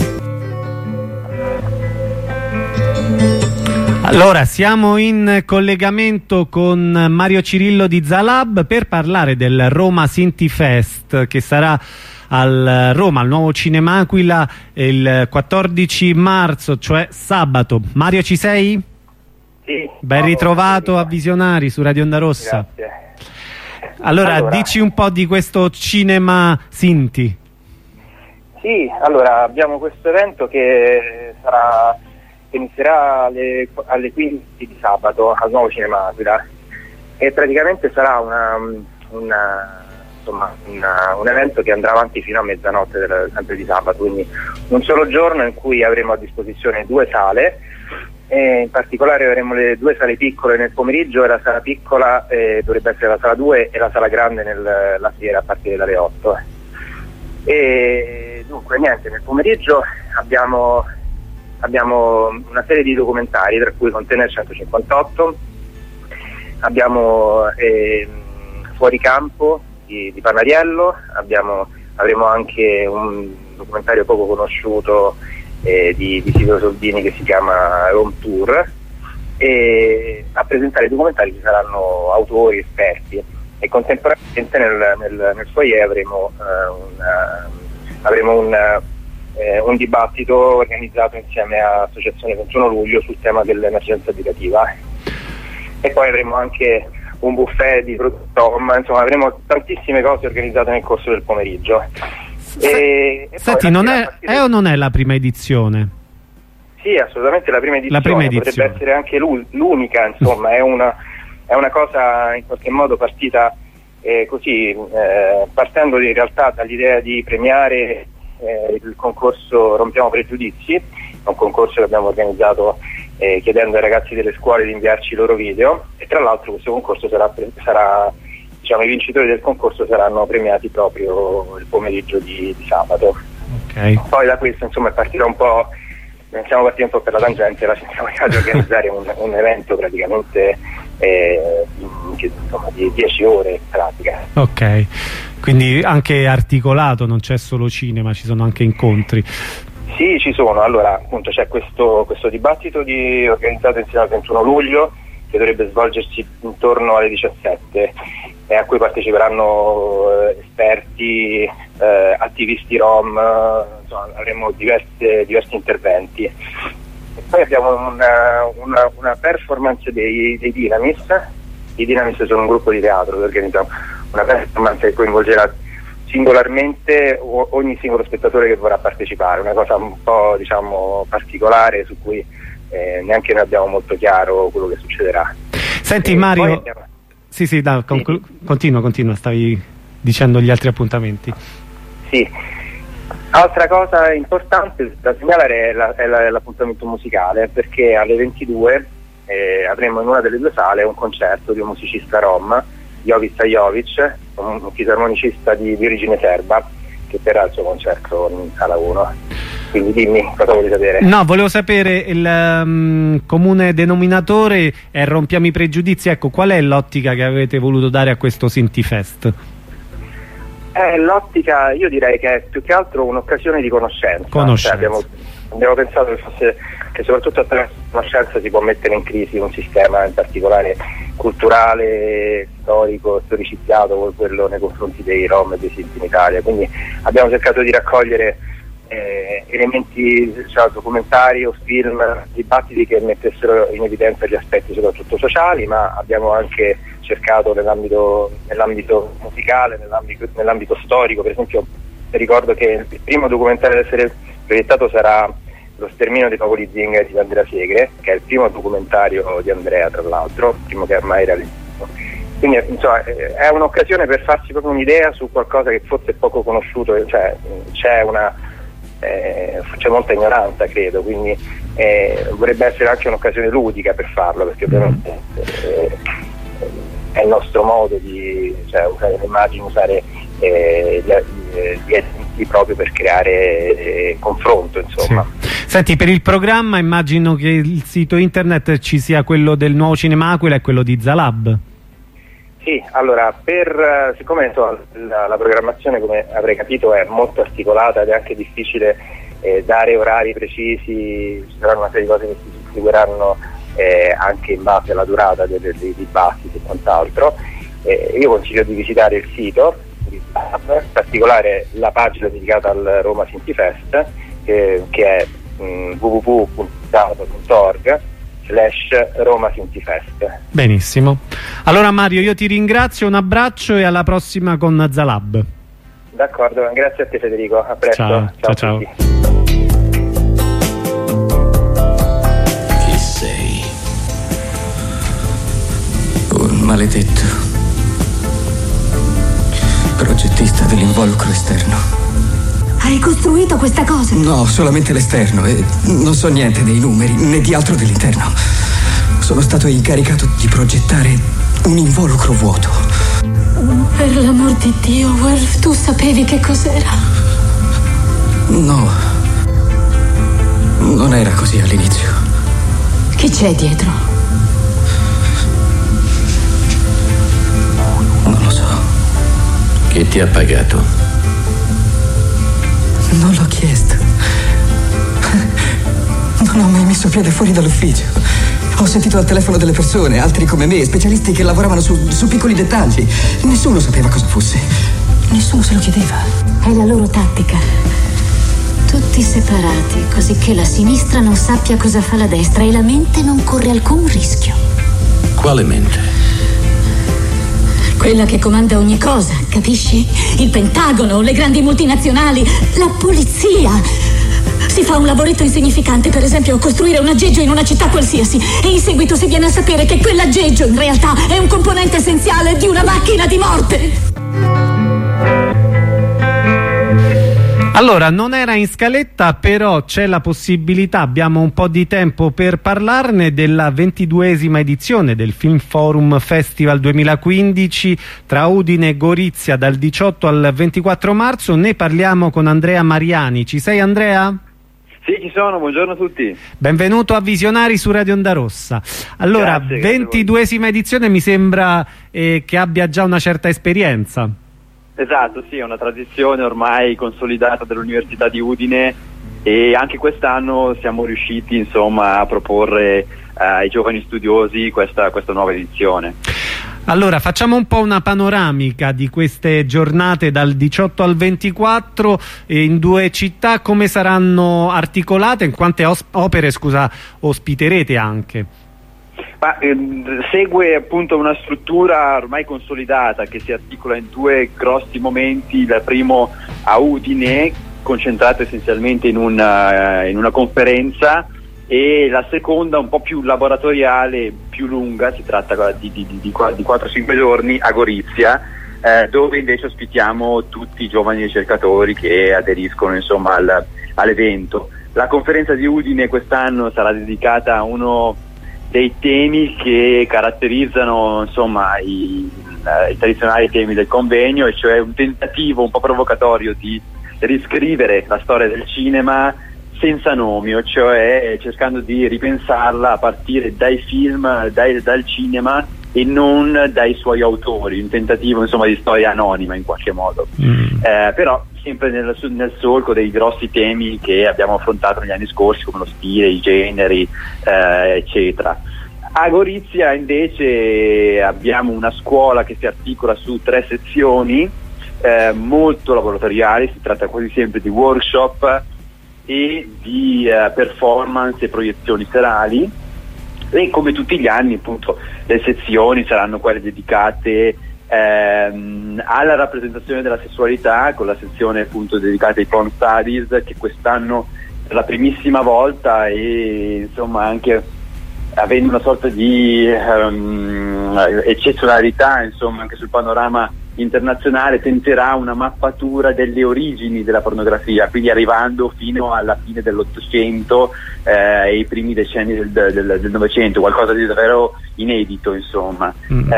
Allora, siamo in collegamento con Mario Cirillo di Zalab per parlare del Roma Sinti Fest, che sarà al Roma, al nuovo Cinema Aquila, il 14 marzo, cioè sabato. Mario, ci sei? Sì. Ben ritrovato a Visionari su Radio Onda Rossa. Grazie. Allora, dici un po' di questo Cinema Sinti. Sì, allora abbiamo questo evento che inizierà alle 15 di sabato al nuovo Cinema Aquila, e praticamente sarà un evento che andrà avanti fino a mezzanotte sempre di sabato, quindi un solo giorno in cui avremo a disposizione 2 sale, e in particolare avremo le 2 sale piccole nel pomeriggio, e la sala piccola dovrebbe essere la sala 2 e la sala grande la sera a partire dalle 8. E dunque niente, nel pomeriggio abbiamo una serie di documentari, tra cui Container 158, abbiamo Fuori Campo di Panariello, avremo anche un documentario poco conosciuto di Silvio Soldini che si chiama Rome Tour, e a presentare i documentari ci saranno autori, esperti, e contemporaneamente nel foyer avremo un dibattito organizzato insieme all'Associazione 21 Luglio sul tema dell'emergenza abitativa, e poi avremo anche un buffet di prodotto, insomma avremo tantissime cose organizzate nel corso del pomeriggio. Senti, è o non è la prima edizione? Sì, assolutamente la prima edizione. Potrebbe essere anche l'unica, insomma, è una cosa in qualche modo partita così, partendo in realtà dall'idea di premiare il concorso Rompiamo Pregiudizi, un concorso che abbiamo organizzato chiedendo ai ragazzi delle scuole di inviarci i loro video, e tra l'altro questo concorso sarà diciamo, i vincitori del concorso saranno premiati proprio il pomeriggio di sabato. Okay. Poi da questo insomma partirà un po', siamo partiti un po' per la tangente, la siamo chiamati a organizzare un evento praticamente di 10 ore in pratica. Ok, quindi anche articolato, non c'è solo cinema, ci sono anche incontri. Sì, ci sono. Allora appunto c'è questo dibattito organizzato insieme al 21 luglio che dovrebbe svolgersi intorno alle 17 e a cui parteciperanno esperti, attivisti rom, insomma, avremo diversi interventi. E poi abbiamo una performance dei Dynamis. I Dynamis sono un gruppo di teatro che organizza una performance che coinvolgerà singolarmente ogni singolo spettatore che vorrà partecipare, una cosa un po' diciamo particolare su cui neanche noi abbiamo molto chiaro quello che succederà. Senti Mario, continua, stavi dicendo gli altri appuntamenti. Sì, altra cosa importante da segnalare è l'appuntamento musicale, perché alle 22 avremo in una delle due sale un concerto di un musicista rom, Jovic Sajovic, un fisarmonicista di origine serba, che terrà il suo concerto in sala 1. Quindi dimmi, cosa vuoi sapere? No, volevo sapere il comune denominatore è Rompiamo i pregiudizi. Ecco, qual è l'ottica che avete voluto dare a questo Sintifest? L'ottica, io direi che è più che altro un'occasione di conoscenza. Cioè, abbiamo pensato che soprattutto attraverso la conoscenza si può mettere in crisi un sistema, in particolare culturale, storico, storicizzato come quello nei confronti dei Rom e dei Sinti in Italia. Quindi abbiamo cercato di raccogliere elementi, cioè, documentari o film, dibattiti che mettessero in evidenza gli aspetti soprattutto sociali, ma abbiamo anche cercato nell'ambito musicale, nell'ambito storico. Per esempio ricordo che il primo documentario ad essere proiettato sarà Lo sterminio dei popoli zingari di Andrea Segre, che è il primo documentario di Andrea, tra l'altro, il primo che ha mai realizzato. Quindi insomma, è un'occasione per farsi proprio un'idea su qualcosa che forse è poco conosciuto, cioè c'è molta ignoranza, credo, quindi vorrebbe essere anche un'occasione ludica per farlo, perché ovviamente è il nostro modo di usare le immagini, usare gli enti proprio per creare confronto, insomma. Sì. Senti, per il programma immagino che il sito internet ci sia quello del Nuovo Cinema Aquila e quello di Zalab. Sì, allora, siccome la programmazione, come avrei capito, è molto articolata ed è anche difficile dare orari precisi, ci saranno una serie di cose che si susseguiranno anche in base alla durata dei dibattiti e quant'altro, io consiglio di visitare il sito, in particolare la pagina dedicata al Roma Sintifest, che è www.roma Sintifest. Benissimo. Allora Mario, io ti ringrazio, un abbraccio e alla prossima con Zalab. D'accordo, grazie a te Federico, a presto. Ciao. Chi sei? Un maledetto progettista dell'involucro esterno. Hai costruito questa cosa? No, solamente l'esterno e non so niente dei numeri né di altro dell'interno. Sono stato incaricato di progettare un involucro vuoto. Per l'amor di Dio, Wolf, tu sapevi che cos'era? No, non era così all'inizio. Chi c'è dietro? Non lo so. Chi ti ha pagato? Non l'ho chiesto. Non ho mai messo piede fuori dall'ufficio. Ho sentito al telefono delle persone, altri come me, specialisti che lavoravano su piccoli dettagli. Nessuno sapeva cosa fosse. Nessuno se lo chiedeva. È la loro tattica. Tutti separati, così che la sinistra non sappia cosa fa la destra e la mente non corre alcun rischio. Quale mente? Quella che comanda ogni cosa, capisci? Il Pentagono, le grandi multinazionali, la polizia. Si fa un lavoretto insignificante, per esempio costruire un aggeggio in una città qualsiasi, e in seguito si viene a sapere che quell'aggeggio in realtà è un componente essenziale di una macchina di morte. Allora, non era in scaletta, però c'è la possibilità, abbiamo un po' di tempo per parlarne, della 22esima edizione del Film Forum Festival 2015 tra Udine e Gorizia dal 18 al 24 marzo. Ne parliamo con Andrea Mariani. Ci sei, Andrea? Sì, ci sono, buongiorno a tutti. Benvenuto a Visionari su Radio Onda Rossa. Allora, grazie, 22esima edizione, mi sembra che abbia già una certa esperienza. Esatto, sì, è una tradizione ormai consolidata dell'Università di Udine e anche quest'anno siamo riusciti insomma a proporre ai giovani studiosi questa nuova edizione. Allora facciamo un po' una panoramica di queste giornate dal 18 al 24 in 2 città. Come saranno articolate? In quante opere, scusa, ospiterete anche? Segue appunto una struttura ormai consolidata che si articola in 2 grossi momenti. Il primo a Udine, concentrato essenzialmente in una conferenza, e la seconda un po' più laboratoriale, più lunga, si tratta di 4-5 giorni a Gorizia, dove invece ospitiamo tutti i giovani ricercatori che aderiscono insomma all'evento. La conferenza di Udine quest'anno sarà dedicata a uno dei temi che caratterizzano insomma i tradizionali temi del convegno, e cioè un tentativo un po' provocatorio di riscrivere la storia del cinema senza nomi, cioè cercando di ripensarla a partire dai film, dal cinema, e non dai suoi autori, un tentativo insomma di storia anonima in qualche modo, però sempre nel solco dei grossi temi che abbiamo affrontato negli anni scorsi, come lo stile, i generi, eccetera. A Gorizia invece abbiamo una scuola che si articola su 3 sezioni molto laboratoriali. Si tratta quasi sempre di workshop e di performance e proiezioni serali, e come tutti gli anni appunto le sezioni saranno quelle dedicate alla rappresentazione della sessualità, con la sezione appunto dedicata ai porn studies, che quest'anno per la primissima volta, e insomma anche avendo una sorta di eccezionalità insomma anche sul panorama internazionale, tenterà una mappatura delle origini della pornografia, quindi arrivando fino alla fine dell'Ottocento e i primi decenni del Novecento, qualcosa di davvero inedito insomma.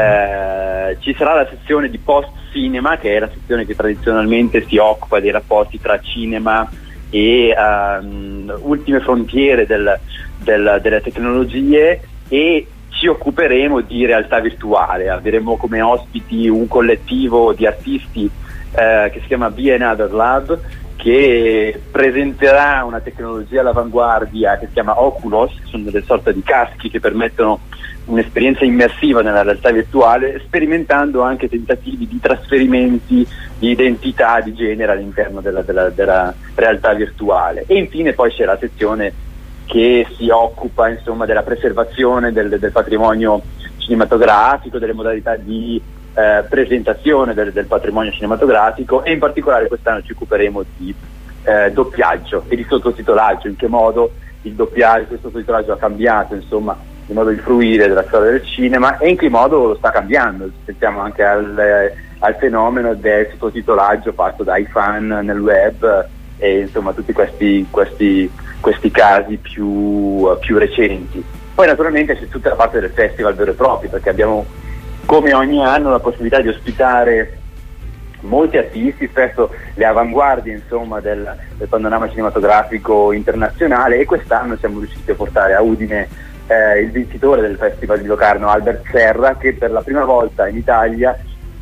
Ci sarà la sezione di post cinema, che è la sezione che tradizionalmente si occupa dei rapporti tra cinema e ultime frontiere delle tecnologie, e ci occuperemo di realtà virtuale. Avremo come ospiti un collettivo di artisti che si chiama Be Another Lab, che presenterà una tecnologia all'avanguardia che si chiama Oculus, che sono delle sorte di caschi che permettono un'esperienza immersiva nella realtà virtuale, sperimentando anche tentativi di trasferimenti di identità, di genere all'interno della realtà virtuale. E infine poi c'è la sezione che si occupa insomma della preservazione del patrimonio cinematografico, delle modalità di presentazione del patrimonio cinematografico, e in particolare quest'anno ci occuperemo di doppiaggio e di sottotitolaggio, in che modo il doppiaggio e il sottotitolaggio ha cambiato insomma il modo di fruire della storia del cinema, e in che modo lo sta cambiando. Pensiamo anche al fenomeno del sottotitolaggio fatto dai fan nel web, e insomma tutti questi casi più recenti. Poi naturalmente c'è tutta la parte del festival vero e proprio, perché abbiamo come ogni anno la possibilità di ospitare molti artisti, spesso le avanguardie insomma del panorama cinematografico internazionale, e quest'anno siamo riusciti a portare a Udine il vincitore del Festival di Locarno, Albert Serra, che per la prima volta in Italia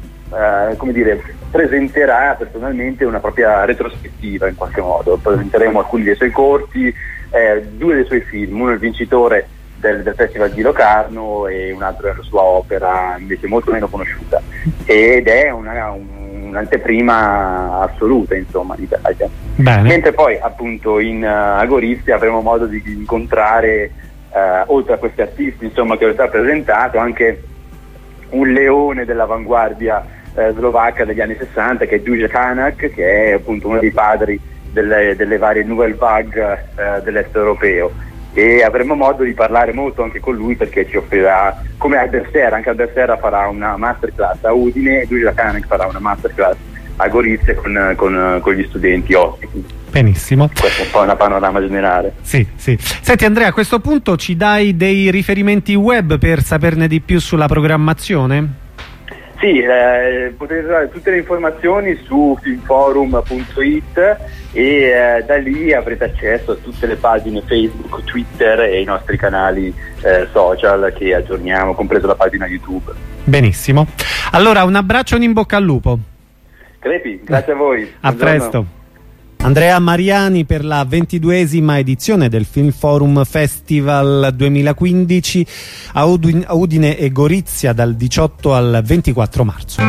presenterà personalmente una propria retrospettiva in qualche modo. Presenteremo alcuni dei suoi corti, 2 dei suoi film, uno è il vincitore del Festival di Locarno e un altro è la sua opera invece molto meno conosciuta, ed è un'anteprima assoluta insomma in Italia. Mentre poi appunto a Gorizia avremo modo di incontrare oltre a questi artisti insomma che ho già presentato, anche un leone dell'avanguardia slovacca degli anni 60, che è Dušan Hanak, che è appunto uno dei padri delle varie Nouvelle Vague dell'est europeo, e avremo modo di parlare molto anche con lui, perché ci offrirà, come Albert Serra, anche Albert Serra farà una masterclass a Udine, e Dušan Hanak farà una masterclass a Gorizia con gli studenti ospiti. Benissimo. Questo è un po' una panorama generale. Sì. Senti Andrea, a questo punto ci dai dei riferimenti web per saperne di più sulla programmazione? Sì, potete trovare tutte le informazioni su filmforum.it, e da lì avrete accesso a tutte le pagine Facebook, Twitter e i nostri canali social che aggiorniamo, compreso la pagina YouTube. Benissimo. Allora un abbraccio e un in bocca al lupo. Crepi, grazie a voi. A presto. Andrea Mariani per la 22esima edizione del Film Forum Festival 2015 a Udine e Gorizia dal 18 al 24 marzo.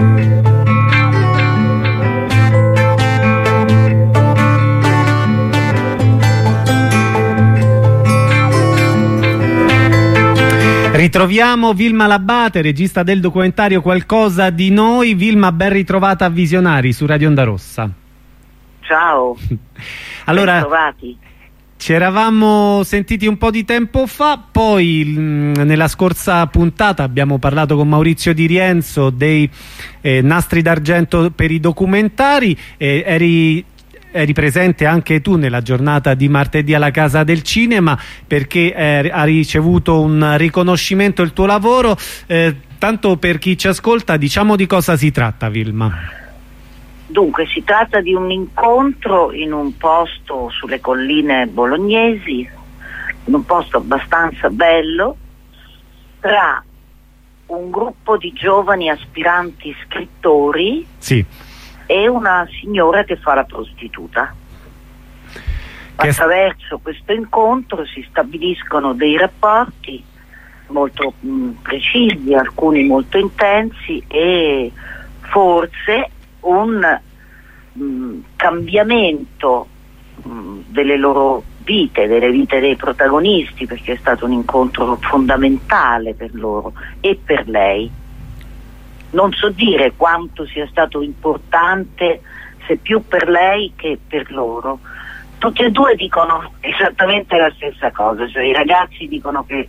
Ritroviamo Vilma Labate, regista del documentario Qualcosa di noi. Vilma, ben ritrovata a Visionari su Radio Onda Rossa. Ciao. Allora, ci eravamo sentiti un po' di tempo fa, poi nella scorsa puntata abbiamo parlato con Maurizio Di Rienzo dei Nastri d'Argento per i documentari. Eri presente anche tu nella giornata di martedì alla Casa del Cinema, perché ha ricevuto un riconoscimento il tuo lavoro. Tanto per chi ci ascolta, diciamo di cosa si tratta, Vilma. Dunque, si tratta di un incontro in un posto sulle colline bolognesi, in un posto abbastanza bello, tra un gruppo di giovani aspiranti scrittori. Sì. E una signora che fa la prostituta. Attraverso questo incontro si stabiliscono dei rapporti molto precisi, alcuni molto intensi, e forse un cambiamento delle loro vite, delle vite dei protagonisti, perché è stato un incontro fondamentale per loro e per lei. Non so dire quanto sia stato importante, se più per lei che per loro. Tutti e due dicono esattamente la stessa cosa, cioè i ragazzi dicono che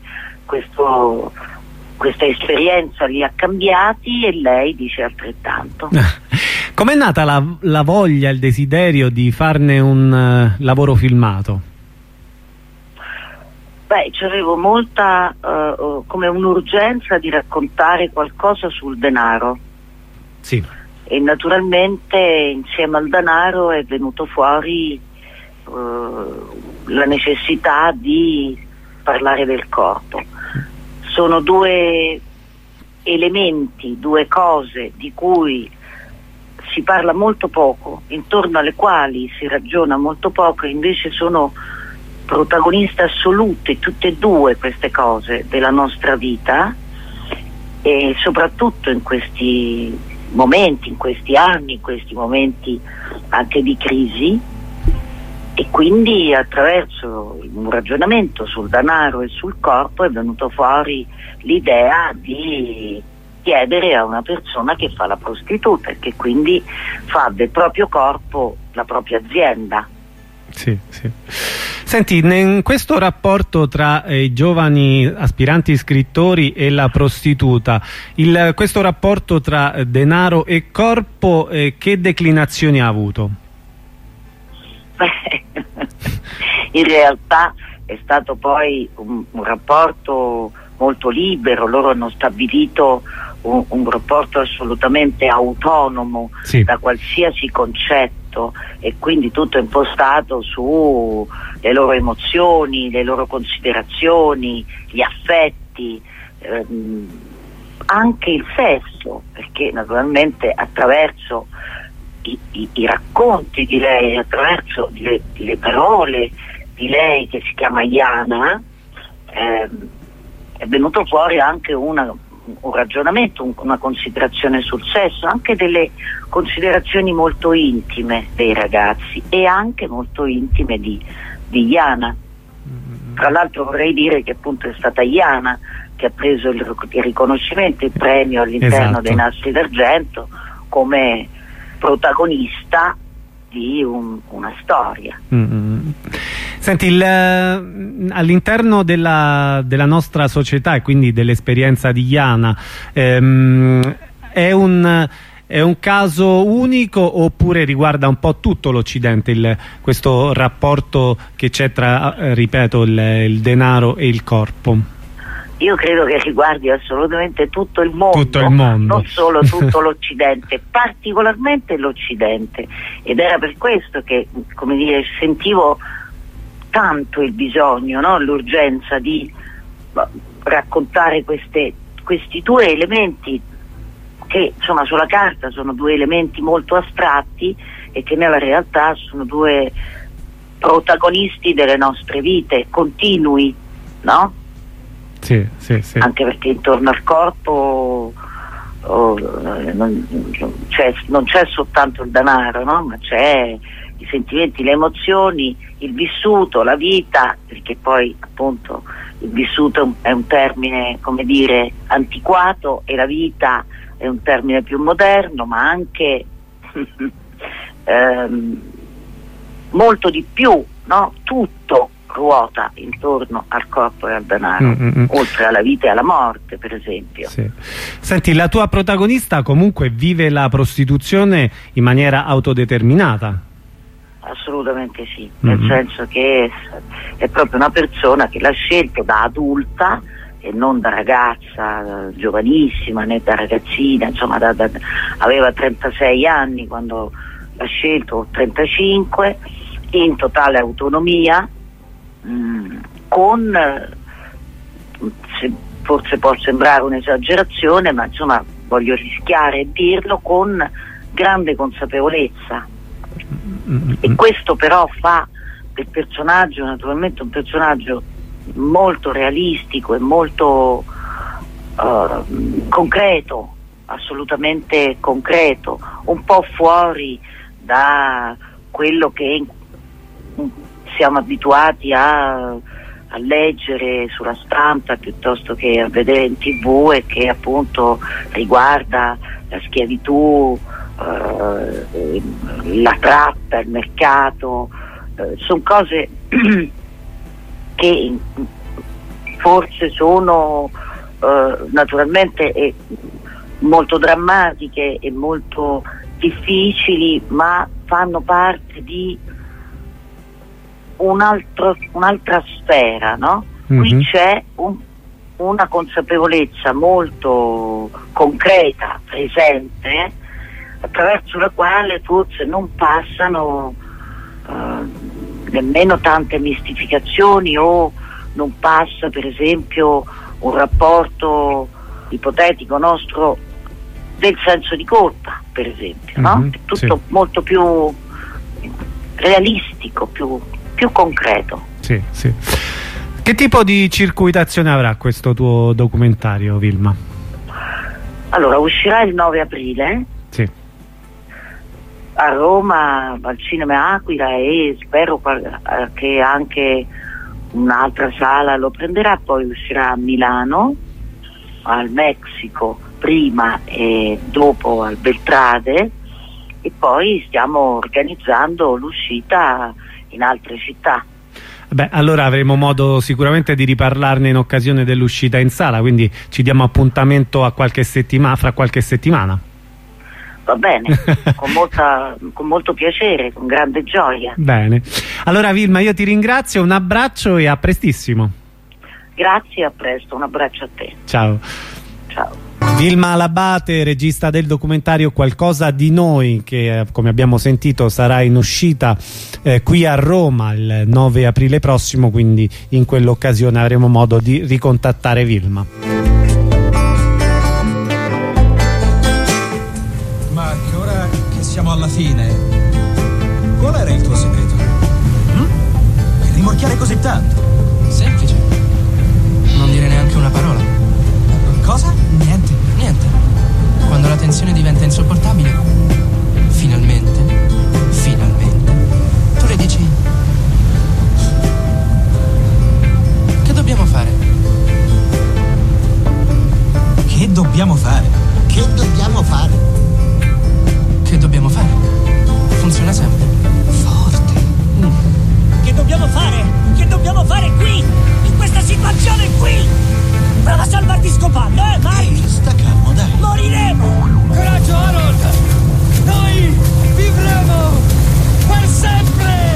questa esperienza li ha cambiati e lei dice altrettanto. Com'è nata la voglia, il desiderio di farne un lavoro filmato? Beh, c'avevo molta, come un'urgenza di raccontare qualcosa sul denaro. Sì. E naturalmente insieme al denaro è venuto fuori la necessità di parlare del corpo. Sono due elementi, due cose di cui si parla molto poco, intorno alle quali si ragiona molto poco, invece sono protagoniste assolute tutte e due queste cose della nostra vita, e soprattutto in questi momenti, in questi anni, in questi momenti anche di crisi. E quindi attraverso un ragionamento sul denaro e sul corpo è venuto fuori l'idea di chiedere a una persona che fa la prostituta e che quindi fa del proprio corpo la propria azienda. Sì, sì. Senti, in questo rapporto tra i giovani aspiranti scrittori e la prostituta, questo rapporto tra denaro e corpo, che declinazioni ha avuto? In realtà è stato poi un rapporto molto libero, loro hanno stabilito un rapporto assolutamente autonomo, sì, da qualsiasi concetto, e quindi tutto è impostato su le loro emozioni, le loro considerazioni, gli affetti, anche il sesso, perché naturalmente attraverso i racconti di lei, attraverso le parole di lei, che si chiama Iana, è venuto fuori anche un ragionamento, una considerazione sul sesso, anche delle considerazioni molto intime dei ragazzi e anche molto intime di Iana. Tra l'altro vorrei dire che appunto è stata Iana che ha preso il riconoscimento, il premio all'interno dei Nastri d'Argento come protagonista di una storia. Senti, all'interno della nostra società e quindi dell'esperienza di Iana, è un caso unico oppure riguarda un po' tutto l'Occidente questo rapporto che c'è tra, ripeto, il denaro e il corpo? Io credo che riguardi assolutamente tutto il mondo, non solo tutto l'Occidente, particolarmente l'Occidente, ed era per questo che, come dire, sentivo tanto il bisogno, no? L'urgenza di raccontare questi due elementi che insomma sulla carta sono due elementi molto astratti e che nella realtà sono due protagonisti delle nostre vite, continui, no? Sì, sì, sì. Anche perché intorno al corpo non c'è soltanto il denaro, no? Ma c'è i sentimenti, le emozioni, il vissuto, la vita, perché poi appunto il vissuto è un termine, come dire, antiquato, e la vita è un termine più moderno, ma anche molto di più, no? Tutto ruota intorno al corpo e al denaro, oltre alla vita e alla morte, per esempio. Sì. Senti, la tua protagonista comunque vive la prostituzione in maniera autodeterminata? Assolutamente sì, nel senso che è proprio una persona che l'ha scelto da adulta e non da ragazza giovanissima né da ragazzina, insomma aveva 36 anni quando l'ha scelto, 35, in totale autonomia, con, forse può sembrare un'esagerazione, ma insomma voglio rischiare e dirlo, con grande consapevolezza. E questo però fa del personaggio naturalmente un personaggio molto realistico e molto concreto, assolutamente concreto, un po' fuori da quello che siamo abituati a leggere sulla stampa piuttosto che a vedere in TV, e che appunto riguarda la schiavitù, la tratta, il mercato, sono cose che forse sono naturalmente molto drammatiche e molto difficili, ma fanno parte di un'altra sfera, no? Qui c'è una consapevolezza molto concreta, presente, attraverso la quale forse non passano nemmeno tante mistificazioni, o non passa per esempio un rapporto ipotetico nostro del senso di colpa, per esempio, no? È tutto molto più realistico, più concreto. Sì, sì. Che tipo di circuitazione avrà questo tuo documentario, Vilma? Allora, uscirà il 9 aprile. Sì. A Roma, al Cinema Aquila, e spero che anche un'altra sala lo prenderà. Poi uscirà a Milano, al Messico prima e dopo al Beltrade, e poi stiamo organizzando l'uscita in altre città. Beh, allora avremo modo sicuramente di riparlarne in occasione dell'uscita in sala, quindi ci diamo appuntamento a fra qualche settimana. Va bene, con molto piacere, con grande gioia. Bene. Allora Vilma, io ti ringrazio, un abbraccio e a prestissimo. Grazie, a presto, un abbraccio a te. Ciao. Ciao. Vilma Labate, regista del documentario Qualcosa di noi, che come abbiamo sentito sarà in uscita qui a Roma il 9 aprile prossimo, quindi in quell'occasione avremo modo di ricontattare Vilma. Mark, ora che siamo alla fine, qual era il tuo segreto? Per rimorchiare così tanto? Semplice. Non dire neanche una parola. Cosa? Niente. Quando la tensione diventa insopportabile, finalmente, tu le dici: che dobbiamo fare? Che dobbiamo fare? Che dobbiamo fare? Che dobbiamo fare? Funziona sempre. Forte. Che dobbiamo fare? Che dobbiamo fare qui? In questa situazione qui? Prova a salvarti scopando, Mike! Sta calmo, dai! Moriremo! Coraggio, Harold! Noi vivremo per sempre!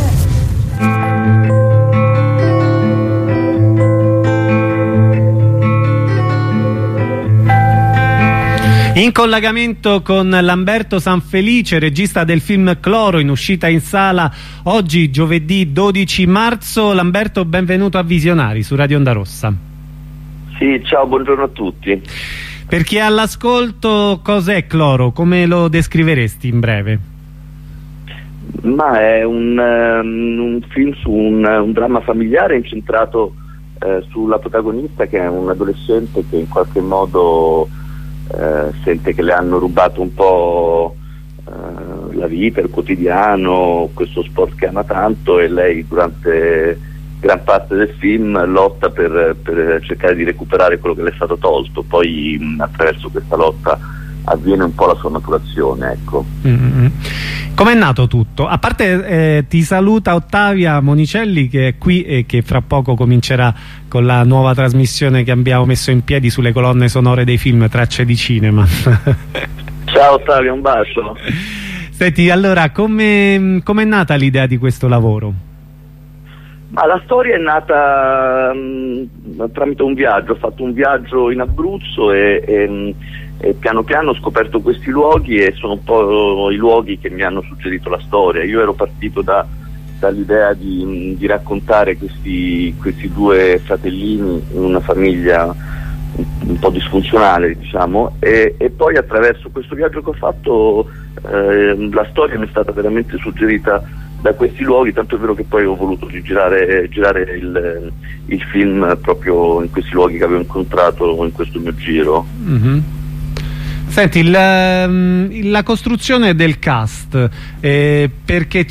In collegamento con Lamberto Sanfelice, regista del film Cloro, in uscita in sala oggi, giovedì 12 marzo. Lamberto, benvenuto a Visionari su Radio Onda Rossa. Sì, ciao, buongiorno a tutti. Per chi è all'ascolto, cos'è Cloro? Come lo descriveresti in breve? Ma è un film su un dramma familiare incentrato sulla protagonista, che è un adolescente che in qualche modo sente che le hanno rubato un po' la vita, il quotidiano, questo sport che ama tanto, e lei durante gran parte del film lotta per cercare di recuperare quello che le è stato tolto. Poi attraverso questa lotta avviene un po' la sua maturazione, ecco. Com'è nato tutto? A parte ti saluta Ottavia Monicelli, che è qui e che fra poco comincerà con la nuova trasmissione che abbiamo messo in piedi sulle colonne sonore dei film Tracce di Cinema. Ciao Ottavia, un bacio. Senti, allora, com'è nata l'idea di questo lavoro? Ma la storia è nata tramite un viaggio. Ho fatto un viaggio in Abruzzo e piano piano ho scoperto questi luoghi, e sono un po' i luoghi che mi hanno suggerito la storia. Io ero partito dall'idea di raccontare questi due fratellini in una famiglia un po' disfunzionale, diciamo, e poi attraverso questo viaggio che ho fatto la storia mi è stata veramente suggerita da questi luoghi, tanto è vero che poi ho voluto girare il film proprio in questi luoghi che avevo incontrato in questo mio giro. Senti, la costruzione del cast, perché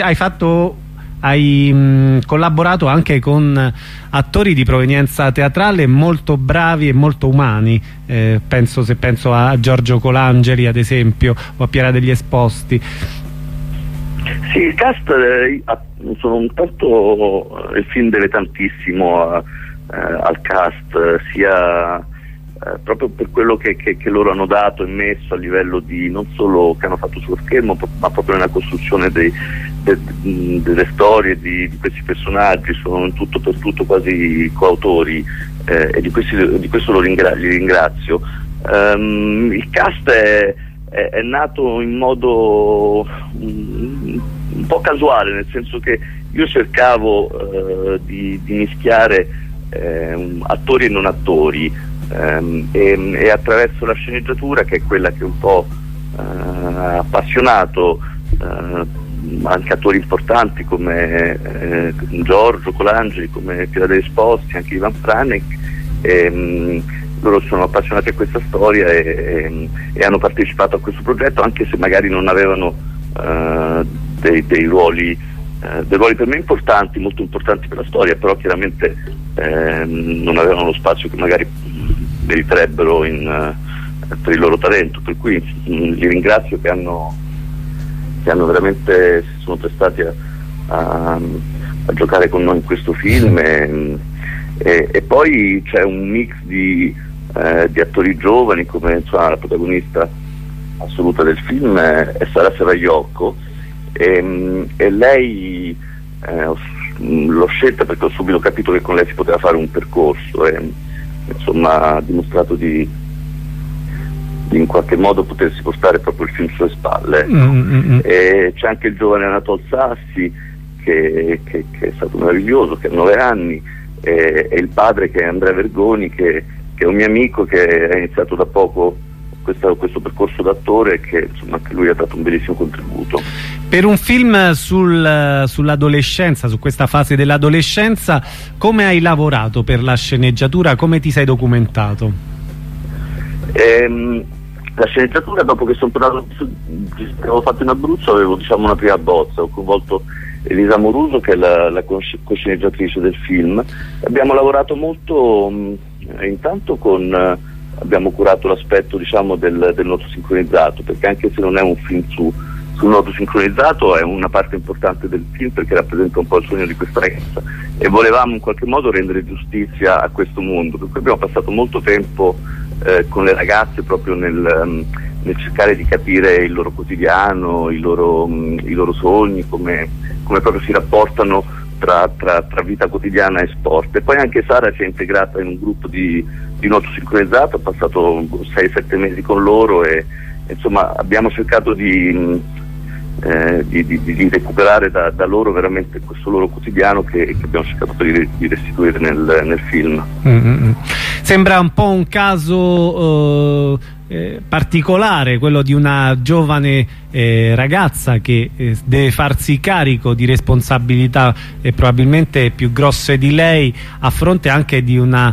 hai collaborato anche con attori di provenienza teatrale molto bravi e molto umani, se penso a Giorgio Colangeli ad esempio, o a Piera degli Esposti. Sì, il cast, il film deve tantissimo al cast, sia proprio per quello che loro hanno dato e messo a livello di, non solo che hanno fatto sullo schermo, ma proprio nella costruzione delle storie di questi personaggi. Sono in tutto per tutto quasi coautori, e di questo li ringrazio. Il cast è nato in modo un po' casuale, nel senso che io cercavo di mischiare attori e non attori, e attraverso la sceneggiatura, che è quella che un po' ha appassionato anche attori importanti come Giorgio Colangeli, come Piera degli Esposti, anche Ivan Franek, loro sono appassionati a questa storia e hanno partecipato a questo progetto, anche se magari non avevano dei ruoli per me importanti, molto importanti per la storia, però chiaramente non avevano lo spazio che magari meriterebbero per il loro talento, per cui li ringrazio che hanno veramente, si sono prestati a giocare con noi in questo film, e poi c'è un mix di attori giovani, come la protagonista assoluta del film è Sara Serraiocco, e lei l'ho scelta perché ho subito capito che con lei si poteva fare un percorso, e insomma ha dimostrato di in qualche modo potersi portare proprio il film sulle spalle, ecco. E c'è anche il giovane Anatol Sassi che è stato meraviglioso, che ha 9 anni, e il padre, che è Andrea Vergoni, che è un mio amico, che ha iniziato da poco questo percorso d'attore, e che insomma anche lui ha dato un bellissimo contributo. Per un film sull'adolescenza, su questa fase dell'adolescenza, come hai lavorato per la sceneggiatura? Come ti sei documentato? La sceneggiatura, dopo che sono tornato, che avevo fatto in Abruzzo, avevo una prima bozza, ho coinvolto Elisa Moruso, che è la co-sceneggiatrice del film. Abbiamo lavorato molto, intanto abbiamo curato l'aspetto del noto sincronizzato, perché anche se non è un film sul noto sincronizzato, è una parte importante del film, perché rappresenta un po' il sogno di questa ragazza, e volevamo in qualche modo rendere giustizia a questo mondo, per cui abbiamo passato molto tempo con le ragazze proprio nel cercare di capire il loro quotidiano, i loro sogni, come proprio si rapportano tra vita quotidiana e sport. E poi anche Sara si è integrata in un gruppo di nuoto sincronizzato, ha passato 6-7 mesi con loro, e insomma abbiamo cercato di recuperare da loro veramente questo loro quotidiano che abbiamo cercato di restituire nel film. Sembra un po' un caso particolare, quello di una giovane ragazza che deve farsi carico di responsabilità probabilmente più grosse di lei, a fronte anche di un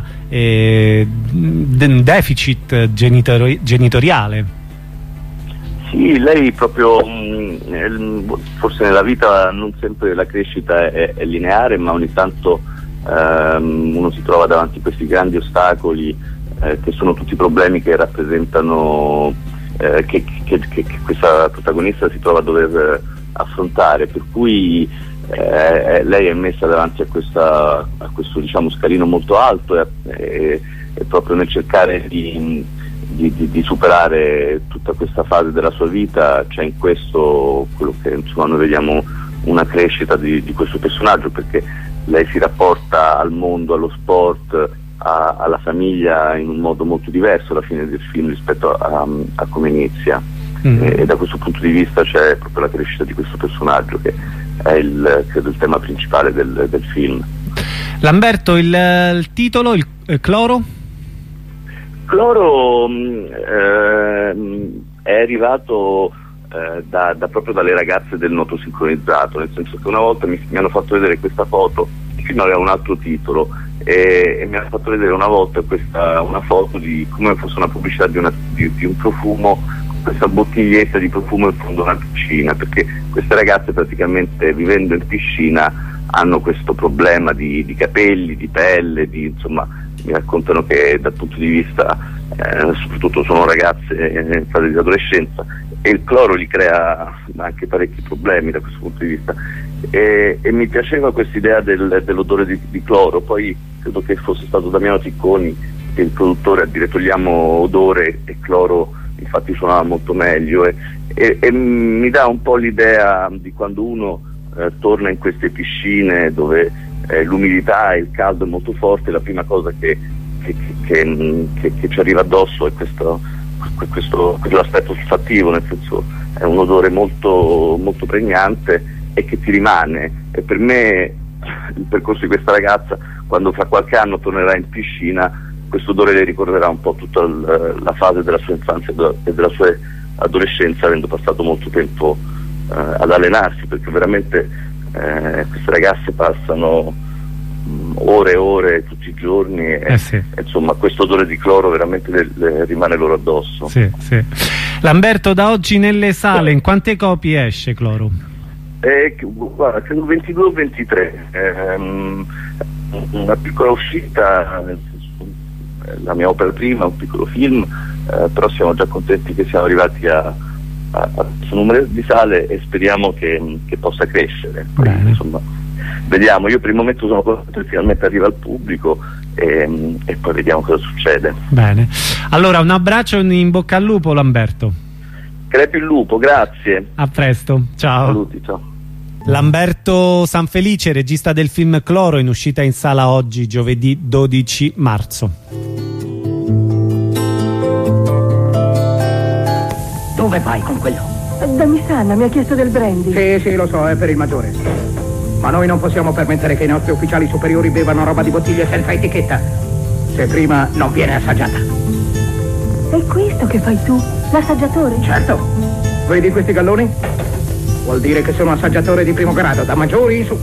deficit genitoriale. Sì, lei proprio forse nella vita non sempre la crescita è lineare, ma ogni tanto uno si trova davanti a questi grandi ostacoli che sono tutti problemi che rappresentano che questa protagonista si trova a dover affrontare, per cui lei è messa davanti a questo diciamo scalino molto alto e proprio nel cercare di superare tutta questa fase della sua vita c'è in questo quello che insomma noi vediamo una crescita di questo personaggio, perché lei si rapporta al mondo, allo sport, alla famiglia in un modo molto diverso alla fine del film rispetto a come inizia. E da questo punto di vista c'è proprio la crescita di questo personaggio che è credo il tema principale del film. Lamberto, il titolo, il Cloro? Cloro è arrivato proprio dalle ragazze del nuoto sincronizzato, nel senso che una volta mi hanno fatto vedere questa foto, il film aveva un altro titolo e mi hanno fatto vedere una volta una foto di come fosse una pubblicità di un profumo, questa bottiglietta di profumo in fondo a una piscina, perché queste ragazze praticamente vivendo in piscina hanno questo problema di capelli, di pelle, insomma mi raccontano che dal punto di vista soprattutto sono ragazze in fase di adolescenza e il cloro gli crea anche parecchi problemi da questo punto di vista e mi piaceva questa idea dell'odore di cloro. Poi credo che fosse stato Damiano Ticconi che il produttore a dire togliamo odore e cloro, infatti suonava molto meglio e mi dà un po' l'idea di quando uno torna in queste piscine dove l'umidità e il caldo è molto forte, la prima cosa che ci arriva addosso è quell'aspetto olfattivo, nel senso è un odore molto, molto pregnante e che ti rimane. E per me il percorso di questa ragazza, quando fra qualche anno tornerà in piscina, questo odore le ricorderà un po' tutta la fase della sua infanzia e della sua adolescenza, avendo passato molto tempo ad allenarsi, perché veramente queste ragazze passano ore e ore tutti i giorni e insomma questo odore di cloro veramente le rimane loro addosso. Sì. Lamberto, da oggi nelle sale in quante copie esce Cloro? Guarda, credo 22 o 23, una piccola uscita, nel senso, la mia opera prima, un piccolo film, però siamo già contenti che siamo arrivati a questo numero di sale e speriamo che possa crescere. Poi, insomma, vediamo, io per il momento sono contento che finalmente arriva al pubblico e poi vediamo cosa succede. Bene, allora un abbraccio e in bocca al lupo, Lamberto. Crepi il lupo, grazie. A presto, ciao. Saluti, ciao. Lamberto Sanfelice, regista del film Cloro, in uscita in sala oggi, giovedì 12 marzo. Dove vai con quello? Da Missana, mi ha chiesto del brandy. Sì, lo so, è per il maggiore. Ma noi non possiamo permettere che i nostri ufficiali superiori bevano roba di bottiglie senza etichetta. Se prima non viene assaggiata. È questo che fai tu, l'assaggiatore? Certo. Vedi questi galloni? Vuol dire che sono assaggiatore di primo grado, da maggiori in su.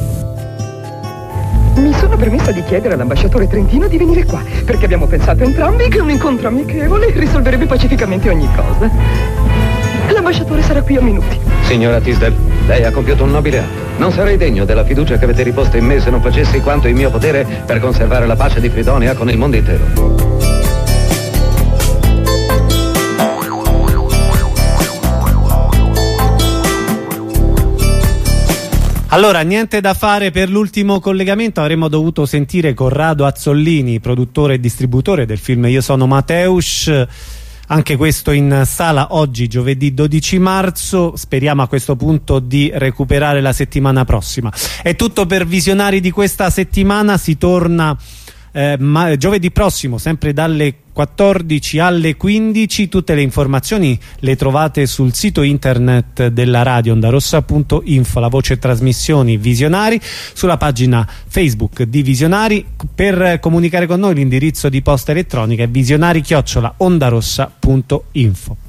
Mi sono permessa di chiedere all'ambasciatore trentino di venire qua, perché abbiamo pensato entrambi che un incontro amichevole risolverebbe pacificamente ogni cosa. L'ambasciatore sarà qui a minuti. Signora Tisdale, lei ha compiuto un nobile atto. Non sarei degno della fiducia che avete riposto in me se non facessi quanto in mio potere per conservare la pace di Fridonia con il mondo intero. Allora, niente da fare per l'ultimo collegamento, avremmo dovuto sentire Corrado Azzollini, produttore e distributore del film Io sono Mateusz, anche questo in sala oggi, giovedì 12 marzo, speriamo a questo punto di recuperare la settimana prossima. È tutto per Visionari di questa settimana, si torna Giovedì prossimo, sempre dalle 14 alle 15. Tutte le informazioni le trovate sul sito internet della radio ondarossa.info, la voce trasmissioni Visionari, sulla pagina Facebook di Visionari. Per comunicare con noi l'indirizzo di posta elettronica è visionari@ondarossa.info.